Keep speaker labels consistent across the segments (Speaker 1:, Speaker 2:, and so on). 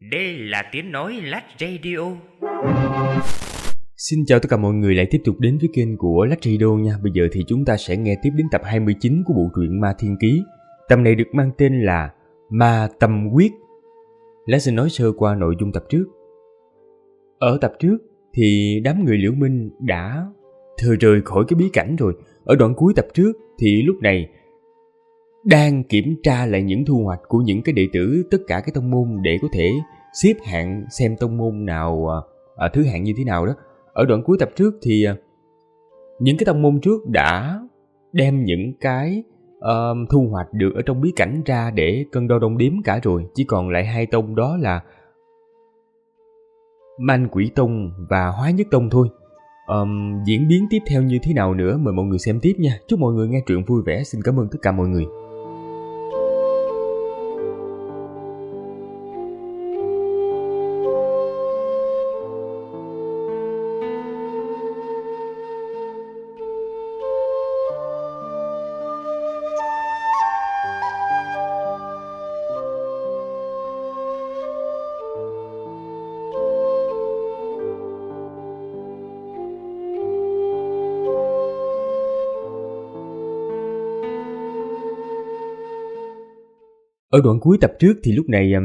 Speaker 1: Đây là tiếng nói Lách Radio.
Speaker 2: Xin chào tất cả mọi người lại tiếp tục đến với kênh của Lách Radio nha. Bây giờ thì chúng ta sẽ nghe tiếp đến tập 29 của bộ truyện Ma Thiên Ký. Tập này được mang tên là Ma Tâm Quyết. Lát xin nói sơ qua nội dung tập trước. Ở tập trước thì đám người Liễu Minh đã rời khỏi cái bí cảnh rồi. Ở đoạn cuối tập trước thì lúc này đang kiểm tra lại những thu hoạch của những cái đệ tử tất cả cái tông môn để có thể xếp hạng xem tông môn nào thứ hạng như thế nào đó. Ở đoạn cuối tập trước thì những cái tông môn trước đã đem những cái thu hoạch được ở trong bí cảnh ra để cân đo đong đếm cả rồi. Chỉ còn lại hai tông, đó là Man Quỷ Tông và Hóa Nhất Tông thôi. Diễn biến tiếp theo như thế nào nữa mời mọi người xem tiếp nha. Chúc mọi người nghe truyện vui vẻ. Xin cảm ơn tất cả mọi người. Ở đoạn cuối tập trước thì lúc này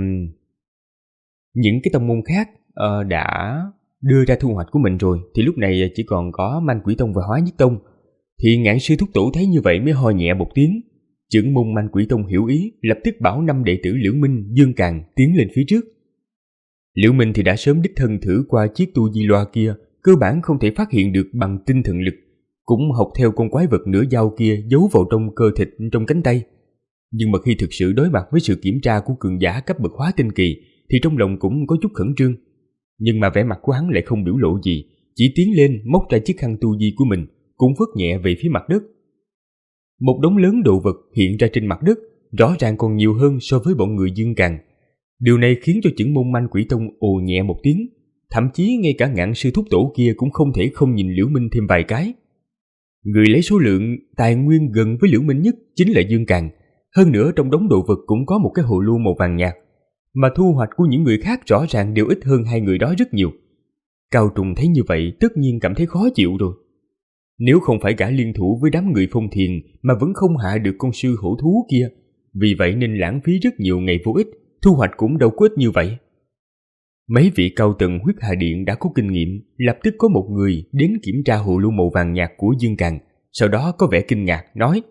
Speaker 2: những cái tông môn khác đã đưa ra thu hoạch của mình rồi. Thì lúc này chỉ còn có Man Quỷ Tông và Hóa Nhất Tông. Thì Ngạn Sư Thúc Tổ thấy như vậy mới ho nhẹ một tiếng. Trưởng môn Man Quỷ Tông hiểu ý, lập tức bảo 5 đệ tử Liễu Minh, Dương Càn tiến lên phía trước. Liễu Minh thì đã sớm đích thân thử qua chiếc tu di loa kia, cơ bản không thể phát hiện được bằng tinh thần lực, cũng học theo con quái vật nửa dao kia giấu vào trong cơ thịt trong cánh tay. Nhưng mà khi thực sự đối mặt với sự kiểm tra của cường giả cấp bậc hóa tinh kỳ thì trong lòng cũng có chút khẩn trương. Nhưng mà vẻ mặt của hắn lại không biểu lộ gì, chỉ tiến lên móc ra chiếc khăn tu di của mình, cũng phất nhẹ về phía mặt đất. Một đống lớn đồ vật hiện ra trên mặt đất, rõ ràng còn nhiều hơn so với bọn người Dương Càn. Điều này khiến cho trưởng môn Man Quỷ Tông ồ nhẹ một tiếng, thậm chí ngay cả Ngạn Sư Thúc Tổ kia cũng không thể không nhìn Liễu Minh thêm vài cái. Người lấy số lượng tài nguyên gần với Liễu Minh nhất chính là Dương Càn. Hơn nữa trong đống đồ vật cũng có một cái hồ lô màu vàng nhạt, mà thu hoạch của những người khác rõ ràng đều ít hơn hai người đó rất nhiều. Cao Trùng thấy như vậy tất nhiên cảm thấy khó chịu rồi. Nếu không phải gã liên thủ với đám người Phong Thiền mà vẫn không hạ được con sư hổ thú kia, vì vậy nên lãng phí rất nhiều ngày vô ích, thu hoạch cũng đâu có ít như vậy. Mấy vị cao tầng Huyết Hà Điện đã có kinh nghiệm, lập tức có một người đến kiểm tra hồ lô màu vàng nhạt của Dương Càn, sau đó có vẻ kinh ngạc nói: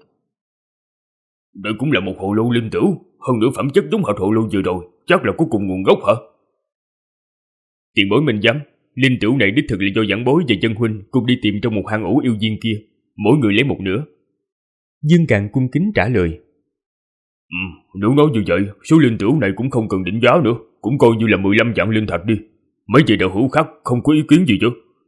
Speaker 3: đây cũng là một hồ lô linh tửu, hơn nữa phẩm chất giống hệt hồ lô vừa rồi, chắc là có cùng nguồn gốc hả? Tiền bối mình dám, linh tửu này đích thực là do giảng bối và dân huynh cùng đi tìm trong một hang ổ yêu viên kia, mỗi người lấy một nửa.
Speaker 2: Dương Càn cung kính trả lời:
Speaker 3: nếu nói như vậy, số linh tửu này cũng không cần định giá nữa, cũng coi như là 15 vạn linh thạch đi. Mấy vị đạo hữu khác không có ý kiến gì chứ?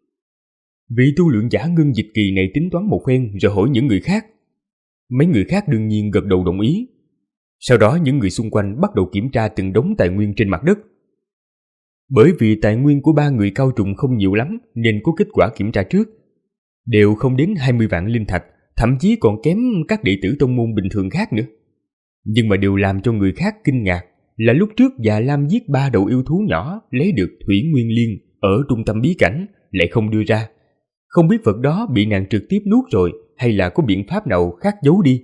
Speaker 2: Vị tu luyện giả Ngân Dịch Kỳ này tính toán một phen rồi hỏi những người khác. Mấy người khác đương nhiên gật đầu đồng ý. Sau đó những người xung quanh bắt đầu kiểm tra từng đống tài nguyên trên mặt đất. Bởi vì tài nguyên của ba người Cao Trùng không nhiều lắm nên có kết quả kiểm tra trước đều không đến 20 vạn linh thạch, thậm chí còn kém các đệ tử tông môn bình thường khác nữa. Nhưng mà điều làm cho người khác kinh ngạc là lúc trước Già Lam giết 3 đầu yêu thú nhỏ lấy được Thủy Nguyên Liên ở trung tâm bí cảnh lại không đưa ra. Không biết vật đó bị nàng trực tiếp nuốt rồi hay là có biện pháp nào khác giấu đi.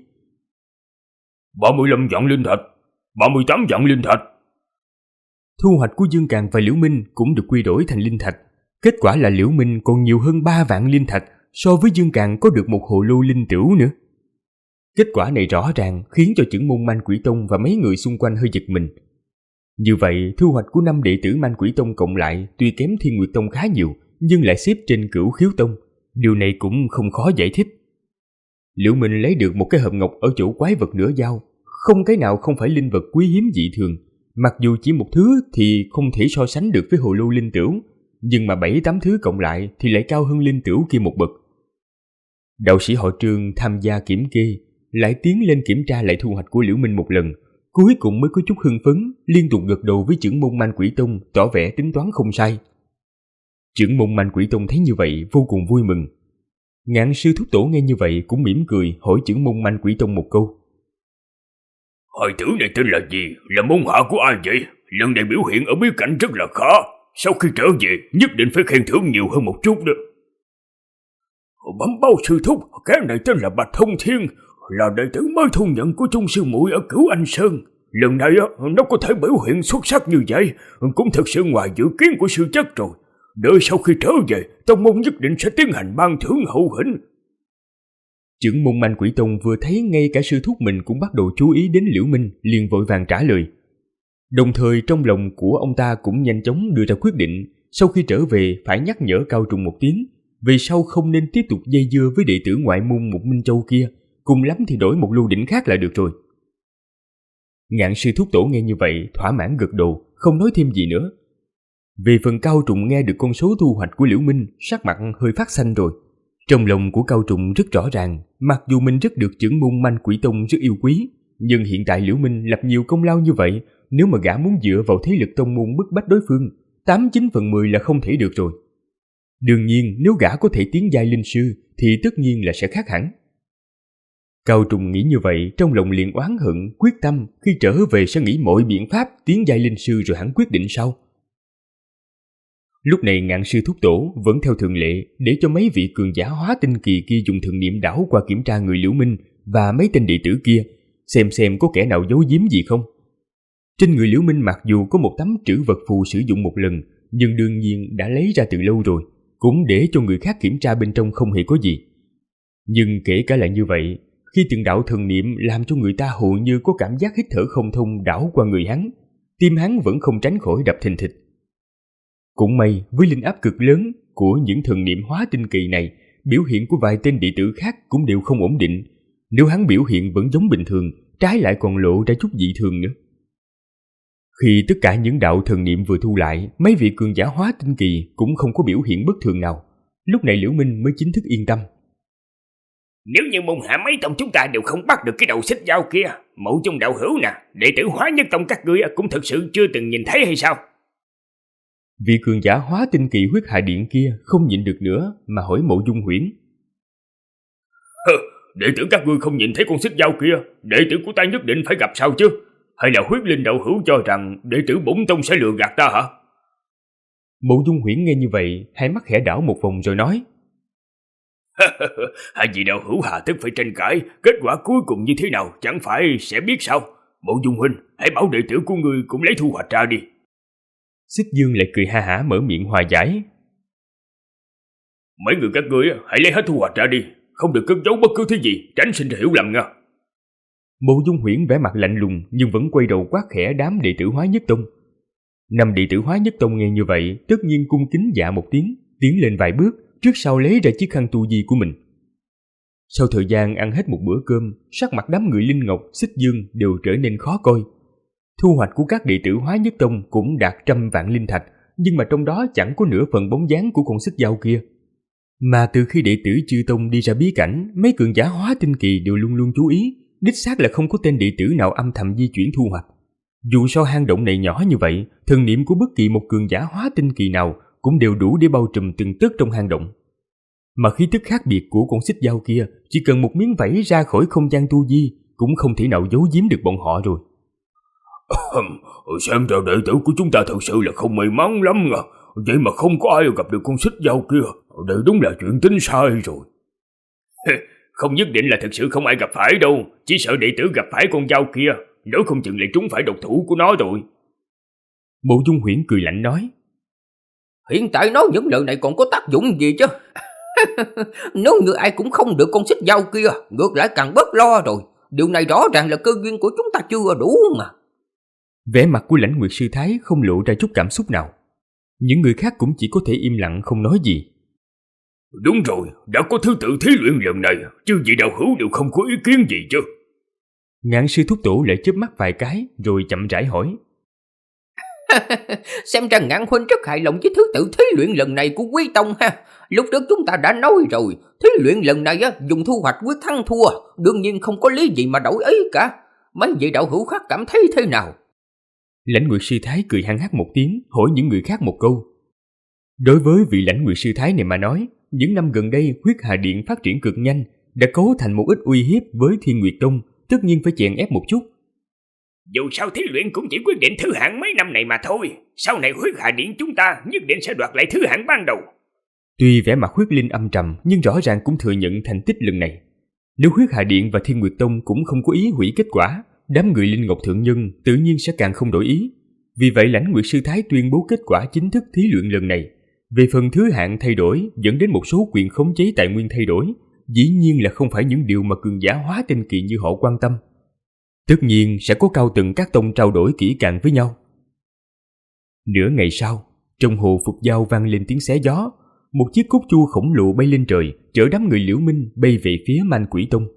Speaker 3: 35 vạn linh thạch, 38 vạn linh thạch.
Speaker 2: Thu hoạch của Dương Càn và Liễu Minh cũng được quy đổi thành linh thạch. Kết quả là Liễu Minh còn nhiều hơn 3 vạn linh thạch, so với Dương Càn có được một hồ lô linh tửu nữa. Kết quả này rõ ràng khiến cho trưởng môn Man Quỷ Tông và mấy người xung quanh hơi giật mình. Như vậy, thu hoạch của 5 đệ tử Man Quỷ Tông cộng lại tuy kém Thiên Nguyệt Tông khá nhiều, nhưng lại xếp trên Cửu Khiếu Tông. Điều này cũng không khó giải thích. Liễu Minh lấy được một cái hộp ngọc ở chỗ quái vật nửa dao, không cái nào không phải linh vật quý hiếm dị thường. Mặc dù chỉ một thứ thì không thể so sánh được với hồ lô linh tửu, nhưng mà 7-8 thứ cộng lại thì lại cao hơn linh tửu kia một bậc. Đạo sĩ họ Trương tham gia kiểm kê, lại tiến lên kiểm tra lại thu hoạch của Liễu Minh một lần, cuối cùng mới có chút hưng phấn, liên tục gật đầu với trưởng môn Man Quỷ Tông, tỏ vẻ tính toán không sai. Trưởng môn Man Quỷ Tông thấy như vậy vô cùng vui mừng. Ngạn Sư Thúc Tổ nghe như vậy cũng mỉm cười hỏi trưởng môn Man Quỷ Tông một câu:
Speaker 3: Hồi tử này tên là gì? Là môn hạ của ai vậy? lần này biểu hiện ở bí cảnh rất là khó. Sau khi trở về, nhất định phải khen thưởng nhiều hơn một chút đó. Bẩm báo sư thúc, cái này tên là Bạch Thông Thiên, là đệ tử mới thu nhận của Trung sư muội ở Cửu Anh Sơn. Lần này nó có thể biểu hiện xuất sắc như vậy, cũng thật sự ngoài dự kiến của sư chất rồi. Đợi sau khi trở về, tông môn nhất định sẽ tiến hành ban thưởng hậu hĩnh.
Speaker 2: Trưởng môn Manh Quỷ Tông vừa thấy ngay cả sư thúc mình cũng bắt đầu chú ý đến Liễu Minh, liền vội vàng trả lời. Đồng thời trong lòng của ông ta cũng nhanh chóng đưa ra quyết định, sau khi trở về phải nhắc nhở Cao Trùng một tiếng, về sau không nên tiếp tục dây dưa với đệ tử ngoại môn Mục Minh Châu kia, cùng lắm thì đổi một lưu đỉnh khác là được rồi. Ngạn sư thúc tổ nghe như vậy, thỏa mãn gật đầu, không nói thêm gì nữa. Về phần Cao Trùng nghe được con số thu hoạch của Liễu Minh, sắc mặt hơi phát xanh rồi. Trong lòng của Cao Trùng rất rõ ràng, mặc dù mình rất được trưởng môn Manh Quỷ Tông rất yêu quý, nhưng hiện tại Liễu Minh lập nhiều công lao như vậy, nếu mà gã muốn dựa vào thế lực tông môn bức bách đối phương, 89/10 là không thể được rồi. Đương nhiên, nếu gã có thể tiến giai linh sư thì tất nhiên là sẽ khác hẳn. Cao Trùng nghĩ như vậy, trong lòng liền oán hận, quyết tâm khi trở về sẽ nghĩ mọi biện pháp tiến giai linh sư rồi hắn quyết định sau. Lúc này Ngạn sư thúc tổ vẫn theo thường lệ để cho mấy vị cường giả hóa tinh kỳ kia dùng thần niệm đảo qua kiểm tra người Liễu Minh và mấy tên đệ tử kia, xem có kẻ nào giấu giếm gì không. Trên người Liễu Minh mặc dù có một tấm trữ vật phù sử dụng một lần, nhưng đương nhiên đã lấy ra từ lâu rồi, cũng để cho người khác kiểm tra bên trong không hề có gì. Nhưng kể cả là như vậy, khi từng đạo thần niệm làm cho người ta hầu như có cảm giác hít thở không thông đảo qua người hắn, tim hắn vẫn không tránh khỏi đập thình thịch. Cũng may với linh áp cực lớn của những thần niệm hóa tinh kỳ này, biểu hiện của vài tên đệ tử khác cũng đều không ổn định. Nếu hắn biểu hiện vẫn giống bình thường, trái lại còn lộ ra chút dị thường nữa. Khi tất cả những đạo thần niệm vừa thu lại, mấy vị cường giả hóa tinh kỳ cũng không có biểu hiện bất thường nào. Lúc này Liễu Minh mới chính thức yên tâm.
Speaker 3: Nếu như môn hạ mấy tông chúng ta đều không bắt được cái đầu xích dao kia, Mộ Dung đạo hữu nè, đệ tử Hóa Nhất Tông các ngươi cũng thật sự chưa từng nhìn thấy hay sao?
Speaker 2: Vị cường giả hóa tinh kỳ Huyết Hà Điện kia không nhịn được nữa mà hỏi Mộ Dung Huyễn.
Speaker 3: Đệ tử các ngươi không nhìn thấy con xích dao kia, đệ tử của ta nhất định phải gặp sao chứ? Hay là Huyết Linh đạo hữu cho rằng đệ tử Bổn Tông sẽ lừa gạt ta hả?
Speaker 2: Mộ Dung Huyễn nghe như vậy, hai mắt khẽ đảo một vòng rồi nói.
Speaker 3: Hai vị đạo hữu hà tất phải tranh cãi, kết quả cuối cùng như thế nào chẳng phải sẽ biết sao? Mộ Dung huynh, hãy bảo đệ tử của ngươi cũng lấy thu hoạch ra đi.
Speaker 2: Xích Dương lại cười ha hả mở miệng hòa giải.
Speaker 3: Mấy người các ngươi hãy lấy hết thu hoạch ra đi, không được cất giấu bất cứ thứ gì, tránh sinh ra hiểu lầm nha.
Speaker 2: Mộ Dung Huyễn vẻ mặt lạnh lùng nhưng vẫn quay đầu quát khẽ đám đệ tử Hóa Nhất Tông. 5 đệ tử Hóa Nhất Tông nghe như vậy, tất nhiên cung kính dạ một tiếng, tiến lên vài bước, trước sau lấy ra chiếc khăn tu di của mình. Sau thời gian ăn hết một bữa cơm, sắc mặt đám người Linh Ngọc, Xích Dương đều trở nên khó coi. Thu hoạch của các đệ tử Hóa Nhất Tông cũng đạt 100 vạn linh thạch, nhưng mà trong đó chẳng có nửa phần bóng dáng của con xích dao kia. Mà từ khi đệ tử Chư Tông đi ra bí cảnh, mấy cường giả hóa tinh kỳ đều luôn luôn chú ý, đích xác là không có tên đệ tử nào âm thầm di chuyển thu hoạch. Dù sao hang động này nhỏ như vậy, thần niệm của bất kỳ một cường giả hóa tinh kỳ nào cũng đều đủ để bao trùm từng tấc trong hang động. Mà khí tức khác biệt của con xích dao kia, chỉ cần một miếng vảy ra khỏi không gian tu di cũng không thể nào giấu giếm được bọn họ rồi.
Speaker 3: Xem ra đệ tử của chúng ta thật sự là không may mắn lắm à. Vậy mà không có ai gặp được con xích dao kia, đây đúng là chuyện tính sai rồi. Không nhất định là thật sự không ai gặp phải đâu, chỉ sợ đệ tử gặp phải con dao kia, nếu không chừng lại trúng phải độc thủ của nó rồi.
Speaker 2: Mộ Dung Huyễn cười lạnh nói.
Speaker 4: Hiện tại nói những lời này còn có tác dụng gì chứ? Nếu như ai cũng không được con xích dao kia, ngược lại càng bớt lo rồi. Điều này rõ ràng là cơ duyên của chúng ta chưa đủ mà.
Speaker 2: Vẻ mặt của Lãnh Nguyệt sư thái không lộ ra chút cảm xúc nào. Những người khác cũng chỉ có thể im lặng không nói gì.
Speaker 3: Đúng rồi, đã có thứ tự thí luyện lần này, chứ vị đạo hữu đều không có ý kiến gì chứ?
Speaker 2: Ngạn sư thúc tổ lại chớp mắt vài cái rồi chậm rãi hỏi.
Speaker 4: Xem ra Ngạn huynh rất hài lòng với thứ tự thí luyện lần này của Quý Tông ha. Lúc trước chúng ta đã nói rồi, thí luyện lần này dùng thu hoạch quyết thắng thua, đương nhiên không có lý gì mà đổi ý cả. Mấy vị đạo hữu khác cảm thấy thế nào?
Speaker 2: Lãnh Nguyệt sư thái cười hăng hắc một tiếng, hỏi những người khác một câu. Đối với vị Lãnh Nguyệt sư thái này mà nói, những năm gần đây Huyết Hà Điện phát triển cực nhanh, đã cấu thành một ít uy hiếp với Thiên Nguyệt Tông, tất nhiên phải chèn ép một chút.
Speaker 3: Dù sao thí luyện cũng chỉ quyết định thứ hạng mấy năm này mà thôi. Sau này Huyết Hà Điện chúng ta nhất định sẽ đoạt lại thứ hạng ban đầu.
Speaker 2: Tuy vẻ mặt Huyết Linh âm trầm, nhưng rõ ràng cũng thừa nhận thành tích lần này. Nếu Huyết Hà Điện và Thiên Nguyệt Tông cũng không có ý hủy kết quả, đám người Linh Ngọc Thượng Nhân tự nhiên sẽ càng không đổi ý. Vì vậy Lãnh Nguyệt Sư Thái tuyên bố kết quả chính thức thí luyện lần này. Về phần thứ hạng thay đổi dẫn đến một số quyền khống chế tài nguyên thay đổi, dĩ nhiên là không phải những điều mà cường giả hóa tinh kỳ như họ quan tâm. Tất nhiên sẽ có cao tầng các tông trao đổi kỹ càng với nhau. Nửa ngày sau, trong hồ Phục Giao vang lên tiếng xé gió. Một chiếc cốt chu khổng lồ bay lên trời, chở đám người Liễu Minh bay về phía Man Quỷ Tông.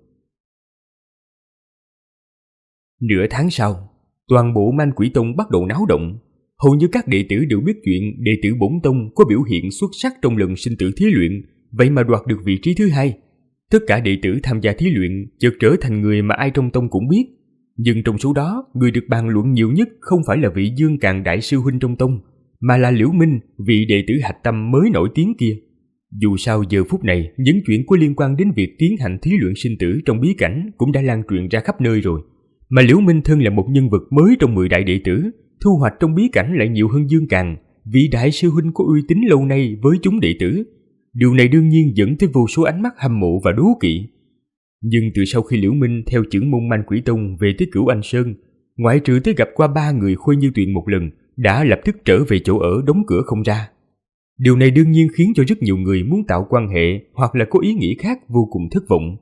Speaker 2: Nửa tháng sau, toàn bộ Man Quỷ Tông bắt đầu náo động. Hầu như các đệ tử đều biết chuyện đệ tử Bổn Tông có biểu hiện xuất sắc trong lần sinh tử thí luyện, vậy mà đoạt được vị trí thứ 2. Tất cả đệ tử tham gia thí luyện chợt trở thành người mà ai trong tông cũng biết. Nhưng trong số đó, người được bàn luận nhiều nhất không phải là vị Dương Càn đại sư huynh trong tông, mà là Liễu Minh, vị đệ tử hạch tâm mới nổi tiếng kia. Dù sao giờ phút này, những chuyện có liên quan đến việc tiến hành thí luyện sinh tử trong bí cảnh cũng đã lan truyền ra khắp nơi rồi. Mà Liễu Minh thân là một nhân vật mới trong 10 đại đệ tử, thu hoạch trong bí cảnh lại nhiều hơn Dương Càn, vị đại sư huynh có uy tín lâu nay với chúng đệ tử. Điều này đương nhiên dẫn tới vô số ánh mắt hâm mộ và đố kỵ. Nhưng từ sau khi Liễu Minh theo trưởng môn Man Quỷ Tông về tới Cửu Anh Sơn, ngoại trừ tới gặp qua 3 người Khôi Như Tuyền một lần, đã lập tức trở về chỗ ở đóng cửa không ra. Điều này đương nhiên khiến cho rất nhiều người muốn tạo quan hệ hoặc là có ý nghĩ khác vô cùng thất vọng.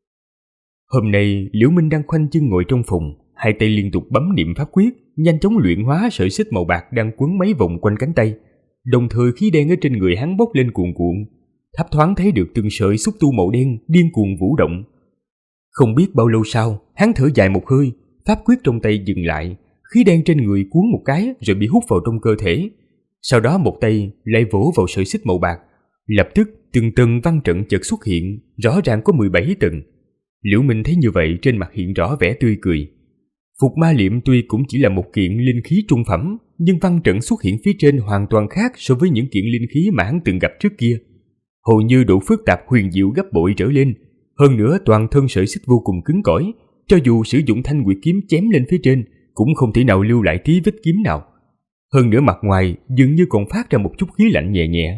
Speaker 2: Hôm nay, Liễu Minh đang khoanh chân ngồi trong phòng, hai tay liên tục bấm niệm pháp quyết, nhanh chóng luyện hóa sợi xích màu bạc đang quấn mấy vòng quanh cánh tay. Đồng thời khí đen ở trên người hắn bốc lên cuồn cuộn, thấp thoáng thấy được từng sợi xúc tu màu đen điên cuồng vũ động. Không biết bao lâu sau, hắn thở dài một hơi, pháp quyết trong tay dừng lại, khí đen trên người cuốn một cái rồi bị hút vào trong cơ thể. Sau đó một tay lại vỗ vào sợi xích màu bạc, lập tức từng tầng văn trận chợt xuất hiện, rõ ràng có 17 tầng. Liễu Minh thấy như vậy trên mặt hiện rõ vẻ tươi cười. Phục ma liệm tuy cũng chỉ là một kiện linh khí trung phẩm, nhưng văn trận xuất hiện phía trên hoàn toàn khác so với những kiện linh khí mà hắn từng gặp trước kia. Hầu như độ phức tạp huyền diệu gấp bội trở lên. Hơn nữa toàn thân sợi xích vô cùng cứng cỏi, cho dù sử dụng thanh nguyệt kiếm chém lên phía trên cũng không thể nào lưu lại tí vết kiếm nào. Hơn nữa mặt ngoài dường như còn phát ra một chút khí lạnh nhẹ nhẹ.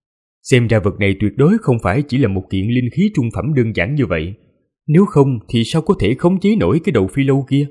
Speaker 2: Xem ra vật này tuyệt đối không phải chỉ là một kiện linh khí trung phẩm đơn giản như vậy. Nếu không thì sao có thể khống chế nổi cái đầu phi lâu kia?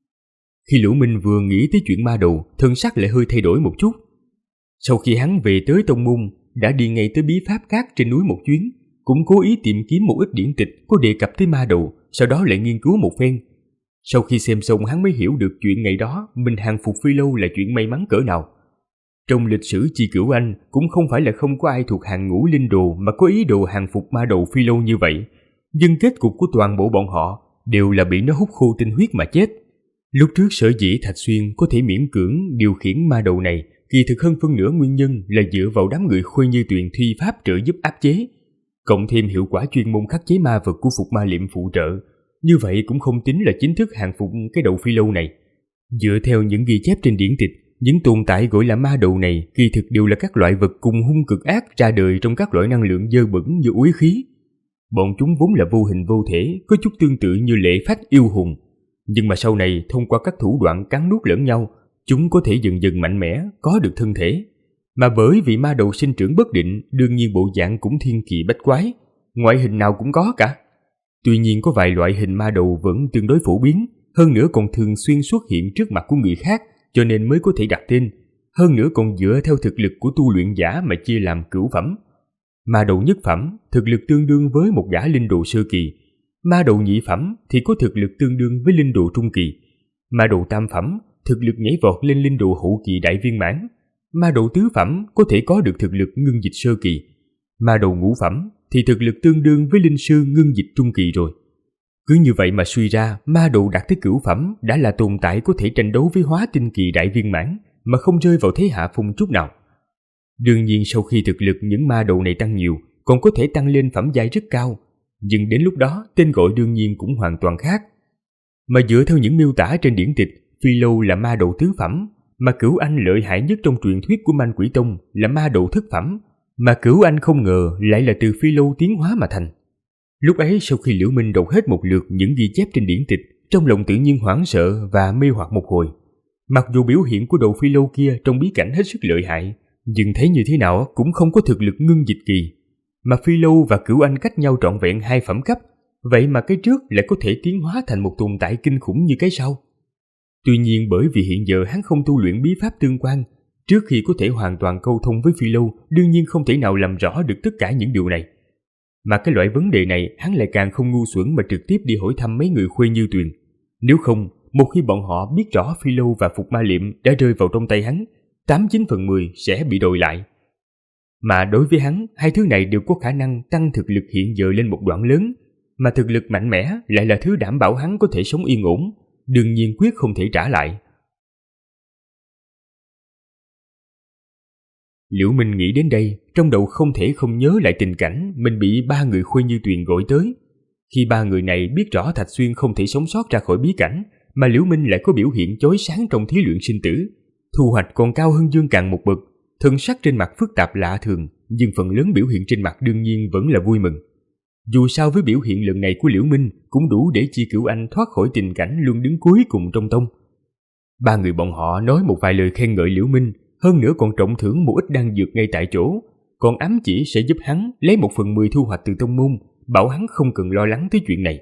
Speaker 2: Khi Liễu Minh vừa nghĩ tới chuyện ma đầu, thân sắc lại hơi thay đổi một chút. Sau khi hắn về tới tông môn, đã đi ngay tới bí pháp các trên núi một chuyến, cũng cố ý tìm kiếm một ít điển tịch có đề cập tới ma đầu, sau đó lại nghiên cứu một phen. Sau khi xem xong hắn mới hiểu được chuyện ngày đó mình hàng phục phi lâu là chuyện may mắn cỡ nào. Trong lịch sử Chi Cửu Anh cũng không phải là không có ai thuộc hàng ngũ linh đồ mà có ý đồ hàng phục ma đầu phi lâu như vậy, nhưng kết cục của toàn bộ bọn họ đều là bị nó hút khô tinh huyết mà chết. Lúc trước sở dĩ Thạch Xuyên có thể miễn cưỡng điều khiển ma đầu này, kỳ thực hơn phân nửa nguyên nhân là dựa vào đám người Khôi Như Tuyền thi pháp trợ giúp áp chế, cộng thêm hiệu quả chuyên môn khắc chế ma vật của Phục Ma Liệm phụ trợ. Như vậy cũng không tính là chính thức hàng phục cái đầu phi lâu này. Dựa theo những ghi chép trên điển tịch, những tồn tại gọi là ma đầu này kỳ thực đều là các loại vật cùng hung cực ác ra đời trong các loại năng lượng dơ bẩn như uế khí. Bọn chúng vốn là vô hình vô thể, có chút tương tự như lệ phách yêu hùng. Nhưng mà sau này thông qua các thủ đoạn cắn nuốt lẫn nhau, chúng có thể dần dần mạnh mẽ, có được thân thể. Mà bởi vì ma đầu sinh trưởng bất định, đương nhiên bộ dạng cũng thiên kỳ bách quái, ngoại hình nào cũng có cả. Tuy nhiên có vài loại hình ma đầu vẫn tương đối phổ biến, hơn nữa còn thường xuyên xuất hiện trước mặt của người khác, cho nên mới có thể đặt tên. Hơn nữa còn dựa theo thực lực của tu luyện giả mà chia làm cửu phẩm. Ma đầu nhất phẩm, thực lực tương đương với một gã linh đồ sơ kỳ. Ma đầu nhị phẩm thì có thực lực tương đương với linh đồ trung kỳ. Ma đầu tam phẩm, thực lực nhảy vọt lên linh đồ hậu kỳ đại viên mãn. Ma đầu tứ phẩm có thể có được thực lực ngưng dịch sơ kỳ. Ma đầu ngũ phẩm thì thực lực tương đương với linh sư ngưng dịch trung kỳ rồi. Cứ như vậy mà suy ra, ma đầu đạt tới cửu phẩm đã là tồn tại có thể tranh đấu với hóa tinh kỳ đại viên mãn mà không rơi vào thế hạ phong chút nào. Đương nhiên sau khi thực lực những ma đầu này tăng nhiều, còn có thể tăng lên phẩm giai rất cao, nhưng đến lúc đó tên gọi đương nhiên cũng hoàn toàn khác. Mà dựa theo những miêu tả trên điển tịch, Phi Lâu là ma đầu tứ phẩm, mà Cửu Anh lợi hại nhất trong truyền thuyết của Man Quỷ Tông là ma đầu thất phẩm, mà Cửu Anh không ngờ lại là từ Phi Lâu tiến hóa mà thành. Lúc ấy sau khi Liễu Minh đọc hết một lượt những ghi chép trên điển tịch, trong lòng tự nhiên hoảng sợ và mê hoặc một hồi. Mặc dù biểu hiện của đầu phi lâu kia trong bí cảnh hết sức lợi hại, nhưng thấy như thế nào cũng không có thực lực ngưng dịch kỳ. Mà phi lâu và cửu anh cách nhau trọn vẹn 2 phẩm cấp, vậy mà cái trước lại có thể tiến hóa thành một tồn tại kinh khủng như cái sau. Tuy nhiên bởi vì hiện giờ hắn không tu luyện bí pháp tương quan, trước khi có thể hoàn toàn câu thông với phi lâu, đương nhiên không thể nào làm rõ được tất cả những điều này. Mà cái loại vấn đề này hắn lại càng không ngu xuẩn mà trực tiếp đi hỏi thăm mấy người Khuê Như Tuyền. Nếu không, một khi bọn họ biết rõ phi lâu và phục ma liệm đã rơi vào trong tay hắn, 89 phần 10 sẽ bị đòi lại. Mà đối với hắn, hai thứ này đều có khả năng tăng thực lực hiện giờ lên một đoạn lớn, mà thực lực mạnh mẽ lại là thứ đảm bảo hắn có thể sống yên ổn, đương nhiên quyết không thể trả lại. Liễu Minh nghĩ đến đây, trong đầu không thể không nhớ lại tình cảnh mình bị 3 người Khuê Như Tuyền gọi tới. Khi 3 người này biết rõ Thạch Xuyên không thể sống sót ra khỏi bí cảnh, mà Liễu Minh lại có biểu hiện chói sáng trong thí luyện sinh tử, thu hoạch còn cao hơn Dương Càn một bậc, thân sắc trên mặt phức tạp lạ thường, nhưng phần lớn biểu hiện trên mặt đương nhiên vẫn là vui mừng. Dù sao với biểu hiện lần này của Liễu Minh cũng đủ để Chi Cửu Anh thoát khỏi tình cảnh luôn đứng cuối cùng trong tông. 3 người bọn họ nói một vài lời khen ngợi Liễu Minh, hơn nữa còn trọng thưởng một ít đan dược ngay tại chỗ, còn ám chỉ sẽ giúp hắn lấy 1/10 thu hoạch từ tông môn, bảo hắn không cần lo lắng tới chuyện này.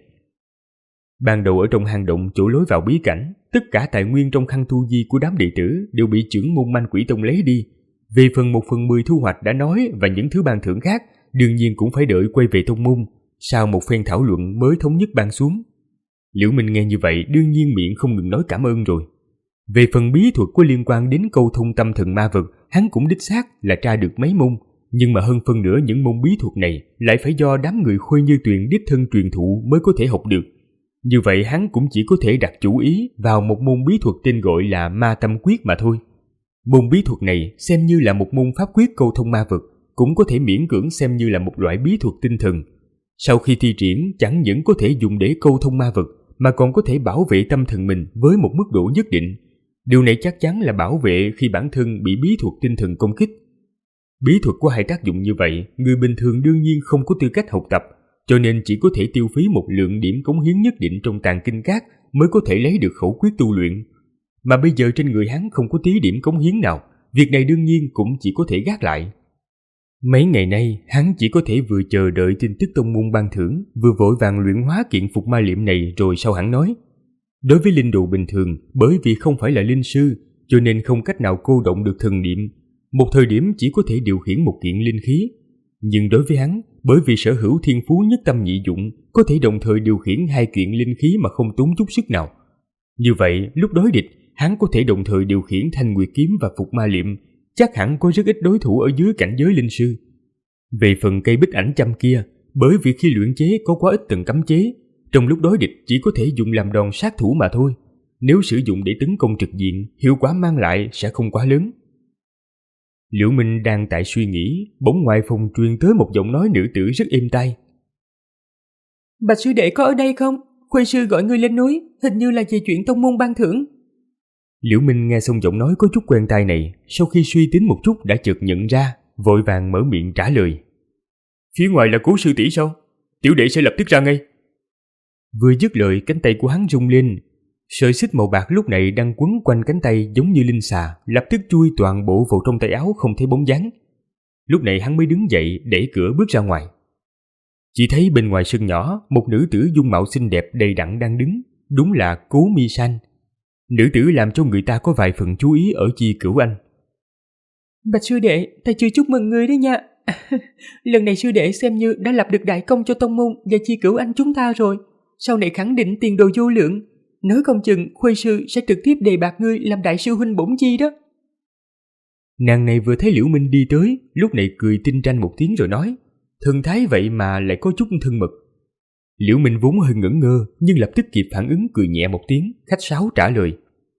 Speaker 2: Ban đầu ở trong hang động chỗ lối vào bí cảnh, tất cả tài nguyên trong khăn tu di của đám đệ tử đều bị trưởng môn Manh Quỷ Tông lấy đi. Về phần 1/10 thu hoạch đã nói và những thứ ban thưởng khác, đương nhiên cũng phải đợi quay về tông môn, sau một phen thảo luận mới thống nhất ban xuống. Liễu Minh nghe như vậy đương nhiên miệng không ngừng nói cảm ơn rồi. Về phần bí thuật có liên quan đến câu thông tâm thần ma vật, hắn cũng đích xác là tra được mấy môn, nhưng mà hơn phân nửa những môn bí thuật này lại phải do đám người Khuê Như Tuyền đích thân truyền thụ mới có thể học được. Như vậy hắn cũng chỉ có thể đặt chủ ý vào một môn bí thuật tên gọi là Ma Tâm Quyết mà thôi. Môn bí thuật này xem như là một môn pháp quyết câu thông ma vật, cũng có thể miễn cưỡng xem như là một loại bí thuật tinh thần. Sau khi thi triển, chẳng những có thể dùng để câu thông ma vật, mà còn có thể bảo vệ tâm thần mình với một mức độ nhất định. Điều này chắc chắn là bảo vệ khi bản thân bị bí thuật tinh thần công kích. Bí thuật có hai tác dụng như vậy, người bình thường đương nhiên không có tư cách học tập, cho nên chỉ có thể tiêu phí một lượng điểm cống hiến nhất định trong tàng kinh các mới có thể lấy được khẩu quyết tu luyện. Mà bây giờ trên người hắn không có tí điểm cống hiến nào, việc này đương nhiên cũng chỉ có thể gác lại. Mấy ngày nay, hắn chỉ có thể vừa chờ đợi tin tức tông môn ban thưởng, vừa vội vàng luyện hóa kiện phục ma liệm này rồi sau hắn nói. Đối với linh đồ bình thường, bởi vì không phải là linh sư, cho nên không cách nào cô động được thần niệm, một thời điểm chỉ có thể điều khiển một kiện linh khí. Nhưng đối với hắn, bởi vì sở hữu thiên phú nhất tâm nhị dụng, có thể đồng thời điều khiển 2 kiện linh khí mà không tốn chút sức nào. Như vậy, lúc đối địch, hắn có thể đồng thời điều khiển Thanh Nguyệt kiếm và phục ma liệm, chắc hẳn có rất ít đối thủ ở dưới cảnh giới linh sư. Về phần cây bích ảnh châm kia, bởi vì khi luyện chế có quá ít tầng cấm chế, trong lúc đối địch chỉ có thể dùng làm đòn sát thủ mà thôi. Nếu sử dụng để tấn công trực diện, hiệu quả mang lại sẽ không quá lớn. Liễu Minh đang tại suy nghĩ, bỗng ngoài phòng truyền tới một giọng nói nữ tử rất êm tai.
Speaker 5: Bạch sư đệ có ở đây không? Khuê sư gọi ngươi lên núi, hình như là về chuyện tông môn ban thưởng.
Speaker 2: Liễu Minh nghe xong giọng nói có chút quen tai này, sau khi suy tính một chút đã chợt nhận ra, vội vàng mở miệng trả lời.
Speaker 3: Phía ngoài là Cố sư tỷ sao? Tiểu đệ sẽ lập tức ra ngay.
Speaker 2: Vừa dứt lời, cánh tay của hắn rung lên. Sợi xích màu bạc lúc này đang quấn quanh cánh tay giống như linh xà, lập tức chui toàn bộ vào trong tay áo không thấy bóng dáng. Lúc này hắn mới đứng dậy, đẩy cửa bước ra ngoài. Chỉ thấy bên ngoài sân nhỏ, một nữ tử dung mạo xinh đẹp đầy đặn đang đứng, đúng là Cố Mi San. Nữ tử làm cho người ta có vài phần chú ý ở Chi Cửu Anh.
Speaker 5: Bạch sư đệ, ta chưa chúc mừng ngươi đấy nha. Lần này sư đệ xem như đã lập được đại công cho tông môn và Chi Cửu Anh chúng ta rồi. Sau này khẳng định tiền đồ vô lượng. Nói không chừng Khuê sư sẽ trực tiếp đề bạt ngươi làm đại sư huynh bổn chi đó.
Speaker 2: Nàng này vừa thấy Liễu Minh đi tới, lúc này cười tinh ranh một tiếng rồi nói, thần thái vậy mà lại có chút thân mật. Liễu Minh vốn hơi ngẩn ngơ, nhưng lập tức kịp phản ứng cười nhẹ một tiếng, khách sáo trả lời.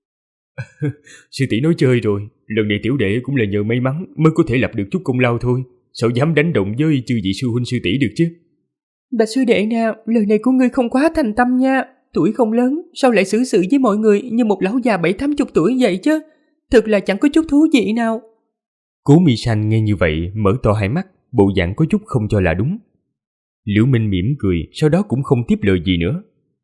Speaker 3: Sư tỷ nói chơi rồi, lần này tiểu đệ cũng là nhờ may mắn mới có thể lập được chút công lao thôi, sao dám đánh động với chư vị sư huynh sư tỷ được chứ.
Speaker 5: Bạch sư đệ nè, lời này của ngươi không quá thành tâm nha. Tuổi không lớn, sao lại xử sự với mọi người như một lão già 70-80 tuổi vậy chứ? Thật là chẳng có chút thú vị nào.
Speaker 2: Cố Mi San nghe như vậy, mở to hai mắt, bộ dạng có chút không cho là đúng. Liễu Minh mỉm cười, sau đó cũng không tiếp lời gì nữa.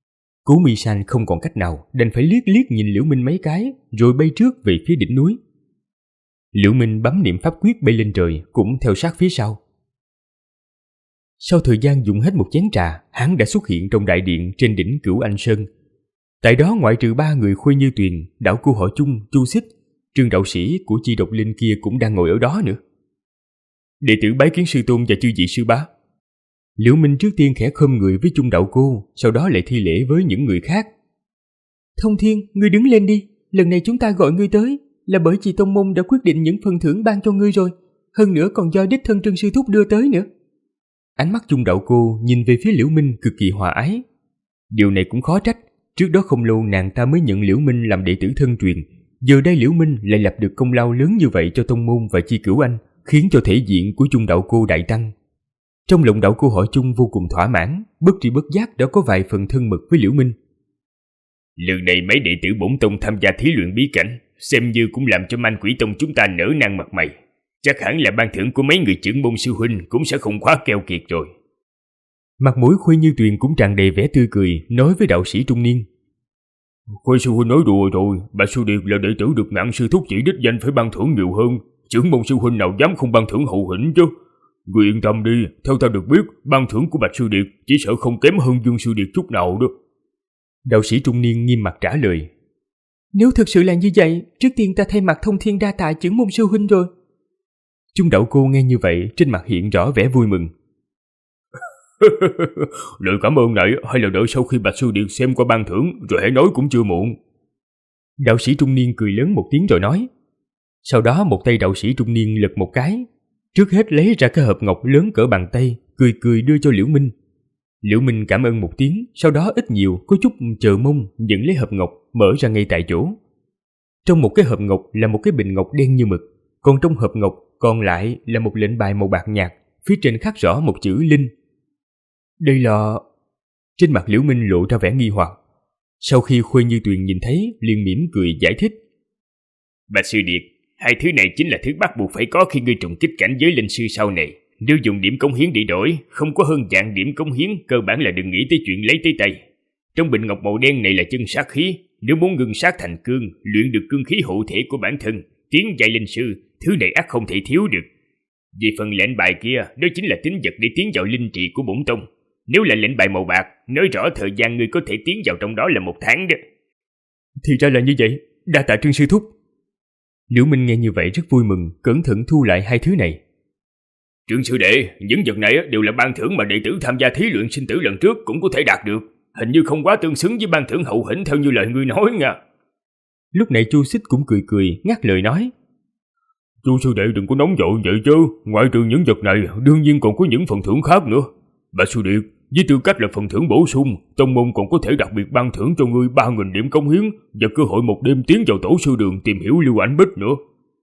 Speaker 2: Cố Mi San không còn cách nào, đành phải liếc liếc nhìn Liễu Minh mấy cái, rồi bay trước về phía đỉnh núi. Liễu Minh bấm niệm pháp quyết bay lên trời, cũng theo sát phía sau. Sau thời gian dùng hết một chén trà, hắn đã xuất hiện trong đại điện trên đỉnh Cửu Anh Sơn. Tại đó ngoại trừ 3 người Khuê Như Tuyền, Đạo Cô Họ Chung, Chu Xích, Trương đạo sĩ của Chi Độc Linh kia cũng đang ngồi ở đó nữa. Đệ tử bái kiến sư tôn và chư vị sư bá. Liễu Minh trước tiên khẽ khom người với Chung Đạo Cô, sau đó lại thi lễ với những người khác. Thông Thiên, ngươi đứng lên đi. Lần này chúng ta gọi ngươi tới là bởi vì tông môn đã quyết định những phần thưởng ban cho ngươi rồi. Hơn nữa còn do đích thân Trân sư thúc đưa tới nữa. Ánh mắt Chung Đạo Cô nhìn về phía Liễu Minh cực kỳ hòa ái. Điều này cũng khó trách. Trước đó không lâu nàng ta mới nhận Liễu Minh làm đệ tử thân truyền. Giờ đây Liễu Minh lại lập được công lao lớn như vậy cho tông môn và Chi Cửu Anh, khiến cho thể diện của Chung Đạo Cô đại tăng. Trong lòng Đạo Cô Họ Chung vô cùng thỏa mãn, bất tri bất giác đã có vài phần thân mật với Liễu Minh.
Speaker 3: Lần này mấy đệ tử bổn tông tham gia thí luyện bí cảnh, xem như cũng làm cho Man Quỷ Tông chúng ta nở nang mặt mày. Chắc hẳn là ban thưởng của mấy người trưởng môn sư huynh cũng sẽ không quá keo kiệt rồi.
Speaker 2: Mặt mũi Khuê Như Tuyền cũng tràn đầy vẻ tươi cười, nói với đạo sĩ trung niên.
Speaker 3: Khuê sư huynh nói đùa rồi, Bạch Sư Điệt là đệ tử được Ngạn sư thúc chỉ đích danh phải ban thưởng nhiều hơn. Trưởng môn sư huynh nào dám không ban thưởng hậu hĩnh chứ. Ngươi yên tâm đi, theo ta được biết, ban thưởng của Bạch Sư Điệt chỉ sợ không kém hơn Dương Sư Điệt chút nào đâu.
Speaker 2: Đạo sĩ trung niên nghiêm mặt trả lời.
Speaker 5: Nếu thực sự là như vậy, trước tiên ta thay mặt Thông Thiên đa tạ trưởng môn sư huynh rồi.
Speaker 2: Chung Đạo Cô nghe như vậy, trên mặt hiện rõ vẻ vui mừng.
Speaker 3: Lời cảm ơn này hay là đợi sau khi Bạch Sư Điệt xem qua ban thưởng rồi hãy nói cũng chưa muộn.
Speaker 2: Đạo sĩ trung niên cười lớn một tiếng rồi nói. Sau đó một tay đạo sĩ trung niên lật một cái, trước hết lấy ra cái hộp ngọc lớn cỡ bàn tay, cười cười đưa cho Liễu Minh. Liễu Minh cảm ơn một tiếng, sau đó ít nhiều có chút chờ mong nhận lấy hộp ngọc, mở ra ngay tại chỗ. Trong một cái hộp ngọc là một cái bình ngọc đen như mực, còn trong hộp ngọc còn lại là một lệnh bài màu bạc nhạt, phía trên khắc rõ một chữ Linh. Đây là... Trên mặt Liễu Minh lộ ra vẻ nghi hoặc. Sau khi Khuê Như Tuyền nhìn thấy, liền mỉm cười giải thích.
Speaker 3: Bạch Sư Điệt, hai thứ này chính là thứ bắt buộc phải có khi ngươi trùng kích cảnh giới linh sư sau này. Nếu dùng điểm cống hiến để đổi, không có hơn dạng điểm cống hiến, cơ bản là đừng nghĩ tới chuyện lấy tới tay. Trong bình ngọc màu đen này là chân sát khí, nếu muốn ngưng sát thành cương, luyện được cương khí hộ thể của bản thân, tiến giai linh sư, thứ này ắt không thể thiếu được. Về phần lệnh bài kia, đó chính là tín vật để tiến vào linh trì của bổn tông. Nếu là lệnh bài màu bạc, nói rõ thời gian ngươi có thể tiến vào trong đó là 1 tháng đó.
Speaker 2: Thì ra là như vậy, đa tạ Trương sư thúc. Liễu Minh nghe như vậy rất vui mừng, cẩn thận thu lại hai thứ này.
Speaker 3: Trương sư đệ, những vật này đều là ban thưởng mà đệ tử tham gia thí luyện sinh tử lần trước cũng có thể đạt được. Hình như không quá tương xứng với ban thưởng hậu hĩnh theo như lời ngươi nói nha.
Speaker 2: Lúc này Chu Xích cũng cười cười, ngắt lời nói.
Speaker 3: Chu sư đệ đừng có nóng vội vậy chứ, ngoại trừ những vật này, đương nhiên còn có những phần thưởng khác nữa. Bạch sư đệ, với tư cách là phần thưởng bổ sung, tông môn còn có thể đặc biệt ban thưởng cho ngươi 3.000 điểm cống hiến và cơ hội một đêm tiến vào tổ sư đường tìm hiểu Lưu Ảnh Bích nữa.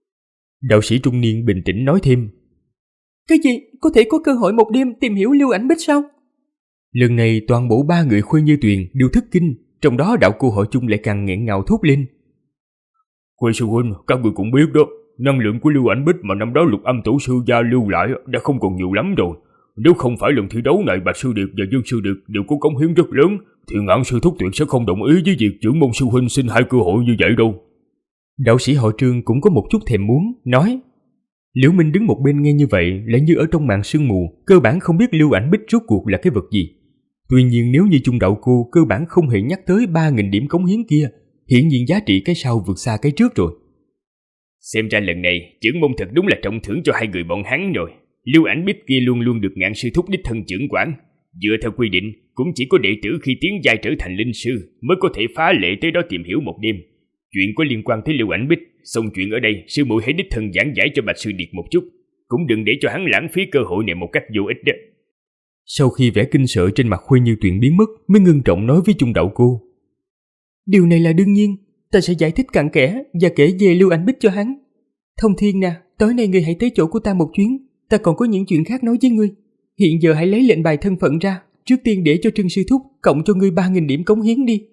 Speaker 2: Đạo sĩ trung niên bình tĩnh nói thêm.
Speaker 5: Cái gì? Có thể có cơ hội một đêm tìm hiểu Lưu Ảnh Bích sao?
Speaker 2: Lần này toàn bộ 3 người Khuê Như Tuyền đều thất kinh, trong đó Đạo Cô Họ Chung lại càng nghẹn ngào thốt lên.
Speaker 3: Khuê sư huynh, các người cũng biết đó, năng lượng của Lưu Ảnh Bích mà năm đó Lục Âm tổ sư gia lưu lại đã không còn nhiều lắm rồi. Nếu không phải lần thi đấu này Bạch Sư Điệt và Dương Sư Điệt đều có cống hiến rất lớn, thì Ngạn sư thúc tuyệt sẽ không đồng ý với việc trưởng môn sư huynh xin 2 cơ hội như vậy đâu.
Speaker 2: Đạo sĩ họ Trương cũng có một chút thèm muốn, nói. Liễu Minh đứng một bên nghe như vậy lại như ở trong màn sương mù, cơ bản không biết Lưu Ảnh Bích rốt cuộc là cái vật gì. Tuy nhiên nếu như Chung Đạo Cô cơ bản không hề nhắc tới 3.000 điểm cống hiến kia, hiển nhiên giá trị cái sau vượt xa cái trước rồi.
Speaker 3: Xem ra lần này trưởng môn thật đúng là trọng thưởng cho 2 người bọn hắn rồi. Lưu Ảnh Bích kia luôn luôn được Ngạn sư thúc đích thân trưởng quản. Dựa theo quy định, cũng chỉ có đệ tử khi tiến giai trở thành linh sư mới có thể phá lệ tới đó tìm hiểu một đêm. Chuyện có liên quan tới Lưu Ảnh Bích, xong chuyện ở đây, sư muội hãy đích thân giảng giải cho Bạch Sư Điệt một chút, cũng đừng để cho hắn lãng phí cơ hội này một cách vô ích đó.
Speaker 2: Sau khi vẻ kinh sợ trên mặt Khuê Như Tuyền biến mất, mới ngưng trọng nói với Chung Đạo Cô.
Speaker 5: Điều này là đương nhiên, ta sẽ giải thích cặn kẽ và kể về Lưu Ảnh Bích cho hắn. Thông Thiên nè, tối nay ngươi hãy tới chỗ của ta một chuyến, ta còn có những chuyện khác nói với ngươi. Hiện giờ hãy lấy lệnh bài thân phận ra, trước tiên để cho Trương sư thúc cộng cho ngươi 3.000 điểm cống hiến đi.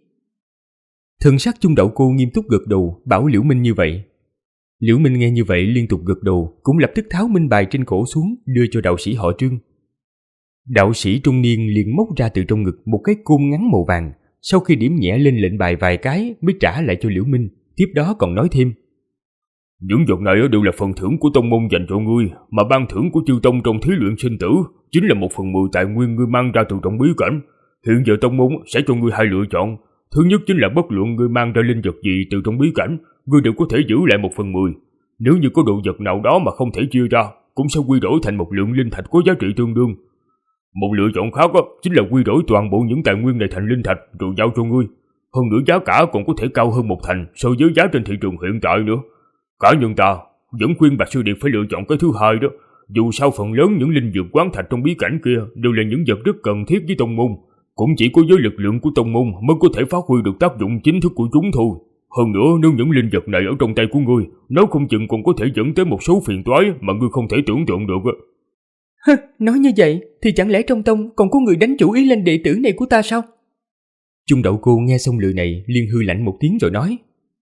Speaker 2: Thần sắc Chung Đạo Cô nghiêm túc gật đầu, bảo Liễu Minh như vậy. Liễu Minh nghe như vậy liên tục gật đầu, cũng lập tức tháo minh bài trên cổ xuống, đưa cho đạo sĩ họ Trương. Đạo sĩ trung niên liền móc ra từ trong ngực một cái côn ngắn màu vàng, sau khi điểm nhẹ lên lệnh bài vài cái mới trả lại cho Liễu Minh, tiếp đó còn nói thêm.
Speaker 3: Những vật này đều là phần thưởng của tông môn dành cho ngươi, mà ban thưởng của chư tông trong thí luyện sinh tử chính là 1/10 tài nguyên ngươi mang ra từ trong bí cảnh. Hiện giờ tông môn sẽ cho ngươi hai lựa chọn. Thứ nhất chính là bất luận ngươi mang ra linh vật gì từ trong bí cảnh, ngươi đều có thể giữ lại 1/10. Nếu như có đồ vật nào đó mà không thể chia ra, cũng sẽ quy đổi thành một lượng linh thạch có giá trị tương đương. Một lựa chọn khác chính là quy đổi toàn bộ những tài nguyên này thành linh thạch rồi giao cho ngươi. Hơn nữa giá cả còn có thể cao hơn 1/10 so với giá trên thị trường hiện tại nữa. Cá nhân ta vẫn khuyên Bạch Sư Điệt phải lựa chọn cái thứ hai đó. Dù sao phần lớn những linh dược quán thạch trong bí cảnh kia đều là những vật rất cần thiết với tông môn. Cũng chỉ có với lực lượng của tông môn mới có thể phát huy được tác dụng chính thức của chúng thôi. Hơn nữa nếu những linh vật này ở trong tay của ngươi, nếu không chừng còn có thể dẫn tới một số phiền toái mà ngươi không thể tưởng tượng được.
Speaker 5: Nói như vậy thì chẳng lẽ trong tông còn có người đánh chủ ý lên đệ tử này của ta sao?
Speaker 2: Chung Đậu Cô nghe xong lời này liền hư lạnh một tiếng rồi nói.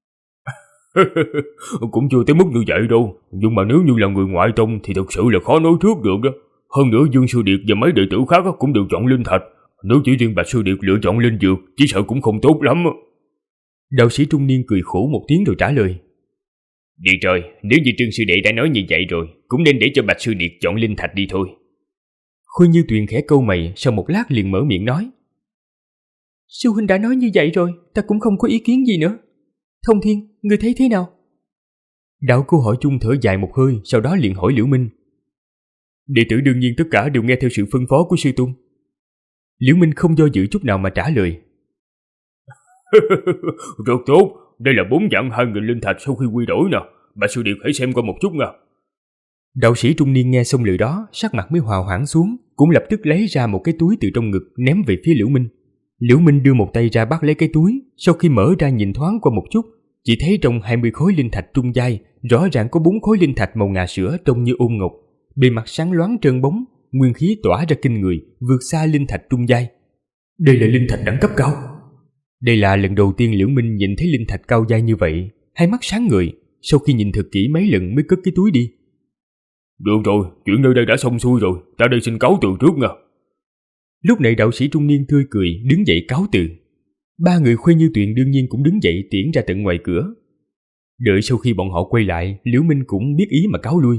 Speaker 3: Cũng chưa tới mức như vậy đâu, nhưng mà nếu như là người ngoại tông thì thật sự là khó nói trước được đó. Hơn nữa Dương Sư Điệt và mấy đệ tử khác cũng đều chọn linh thạch. Nếu chỉ riêng Bạch Sư Điệt lựa chọn linh dược, chỉ sợ cũng không tốt lắm.
Speaker 2: Đạo sĩ trung niên cười khổ một tiếng rồi trả lời.
Speaker 1: Đi rồi, nếu như Trương Sư Đệ đã nói như vậy rồi, cũng nên để cho Bạch Sư Điệt chọn linh thạch đi thôi.
Speaker 2: Khôi Như Tuyền khẽ câu mày, sau một lát liền mở miệng nói.
Speaker 5: Sư huynh đã nói như vậy rồi, ta cũng không có ý kiến gì nữa. Thông Thiên, ngươi thấy thế nào?
Speaker 2: Đạo Cô hỏi chung thở dài một hơi, sau đó liền hỏi Liễu Minh. Đệ tử đương nhiên tất cả đều nghe theo sự phân phó của sư tôn. Liễu Minh không do dự chút nào mà trả lời.
Speaker 3: Rất tốt, đây là 4 vạn 2.000 linh thạch sau khi quy đổi nè. Bạch Sư Điệt hãy xem qua một chút nha.
Speaker 2: Đạo sĩ trung niên nghe xong lời đó, sắc mặt mới hòa hoãn xuống, cũng lập tức lấy ra một cái túi từ trong ngực ném về phía Liễu Minh. Liễu Minh đưa một tay ra bắt lấy cái túi, sau khi mở ra nhìn thoáng qua một chút, chỉ thấy trong 20 khối linh thạch trung giai, rõ ràng có 4 khối linh thạch màu ngà sữa trông như ôn ngọc, bề mặt sáng loáng trơn bóng, nguyên khí tỏa ra kinh người, vượt xa linh thạch trung giai. Đây là linh thạch đẳng cấp cao. Đây là lần đầu tiên Liễu Minh nhìn thấy linh thạch cao giai như vậy, hai mắt sáng ngời, sau khi nhìn thật kỹ mấy lần mới cất cái túi đi.
Speaker 3: Được rồi, chuyện nơi đây đã xong xuôi rồi, ta đây xin cáo từ trước nha.
Speaker 2: Lúc này đạo sĩ trung niên tươi cười đứng dậy cáo từ. Ba người Khuê Như Tuyền đương nhiên cũng đứng dậy tiễn ra tận ngoài cửa. Đợi sau khi bọn họ quay lại, Liễu Minh cũng biết ý mà cáo lui.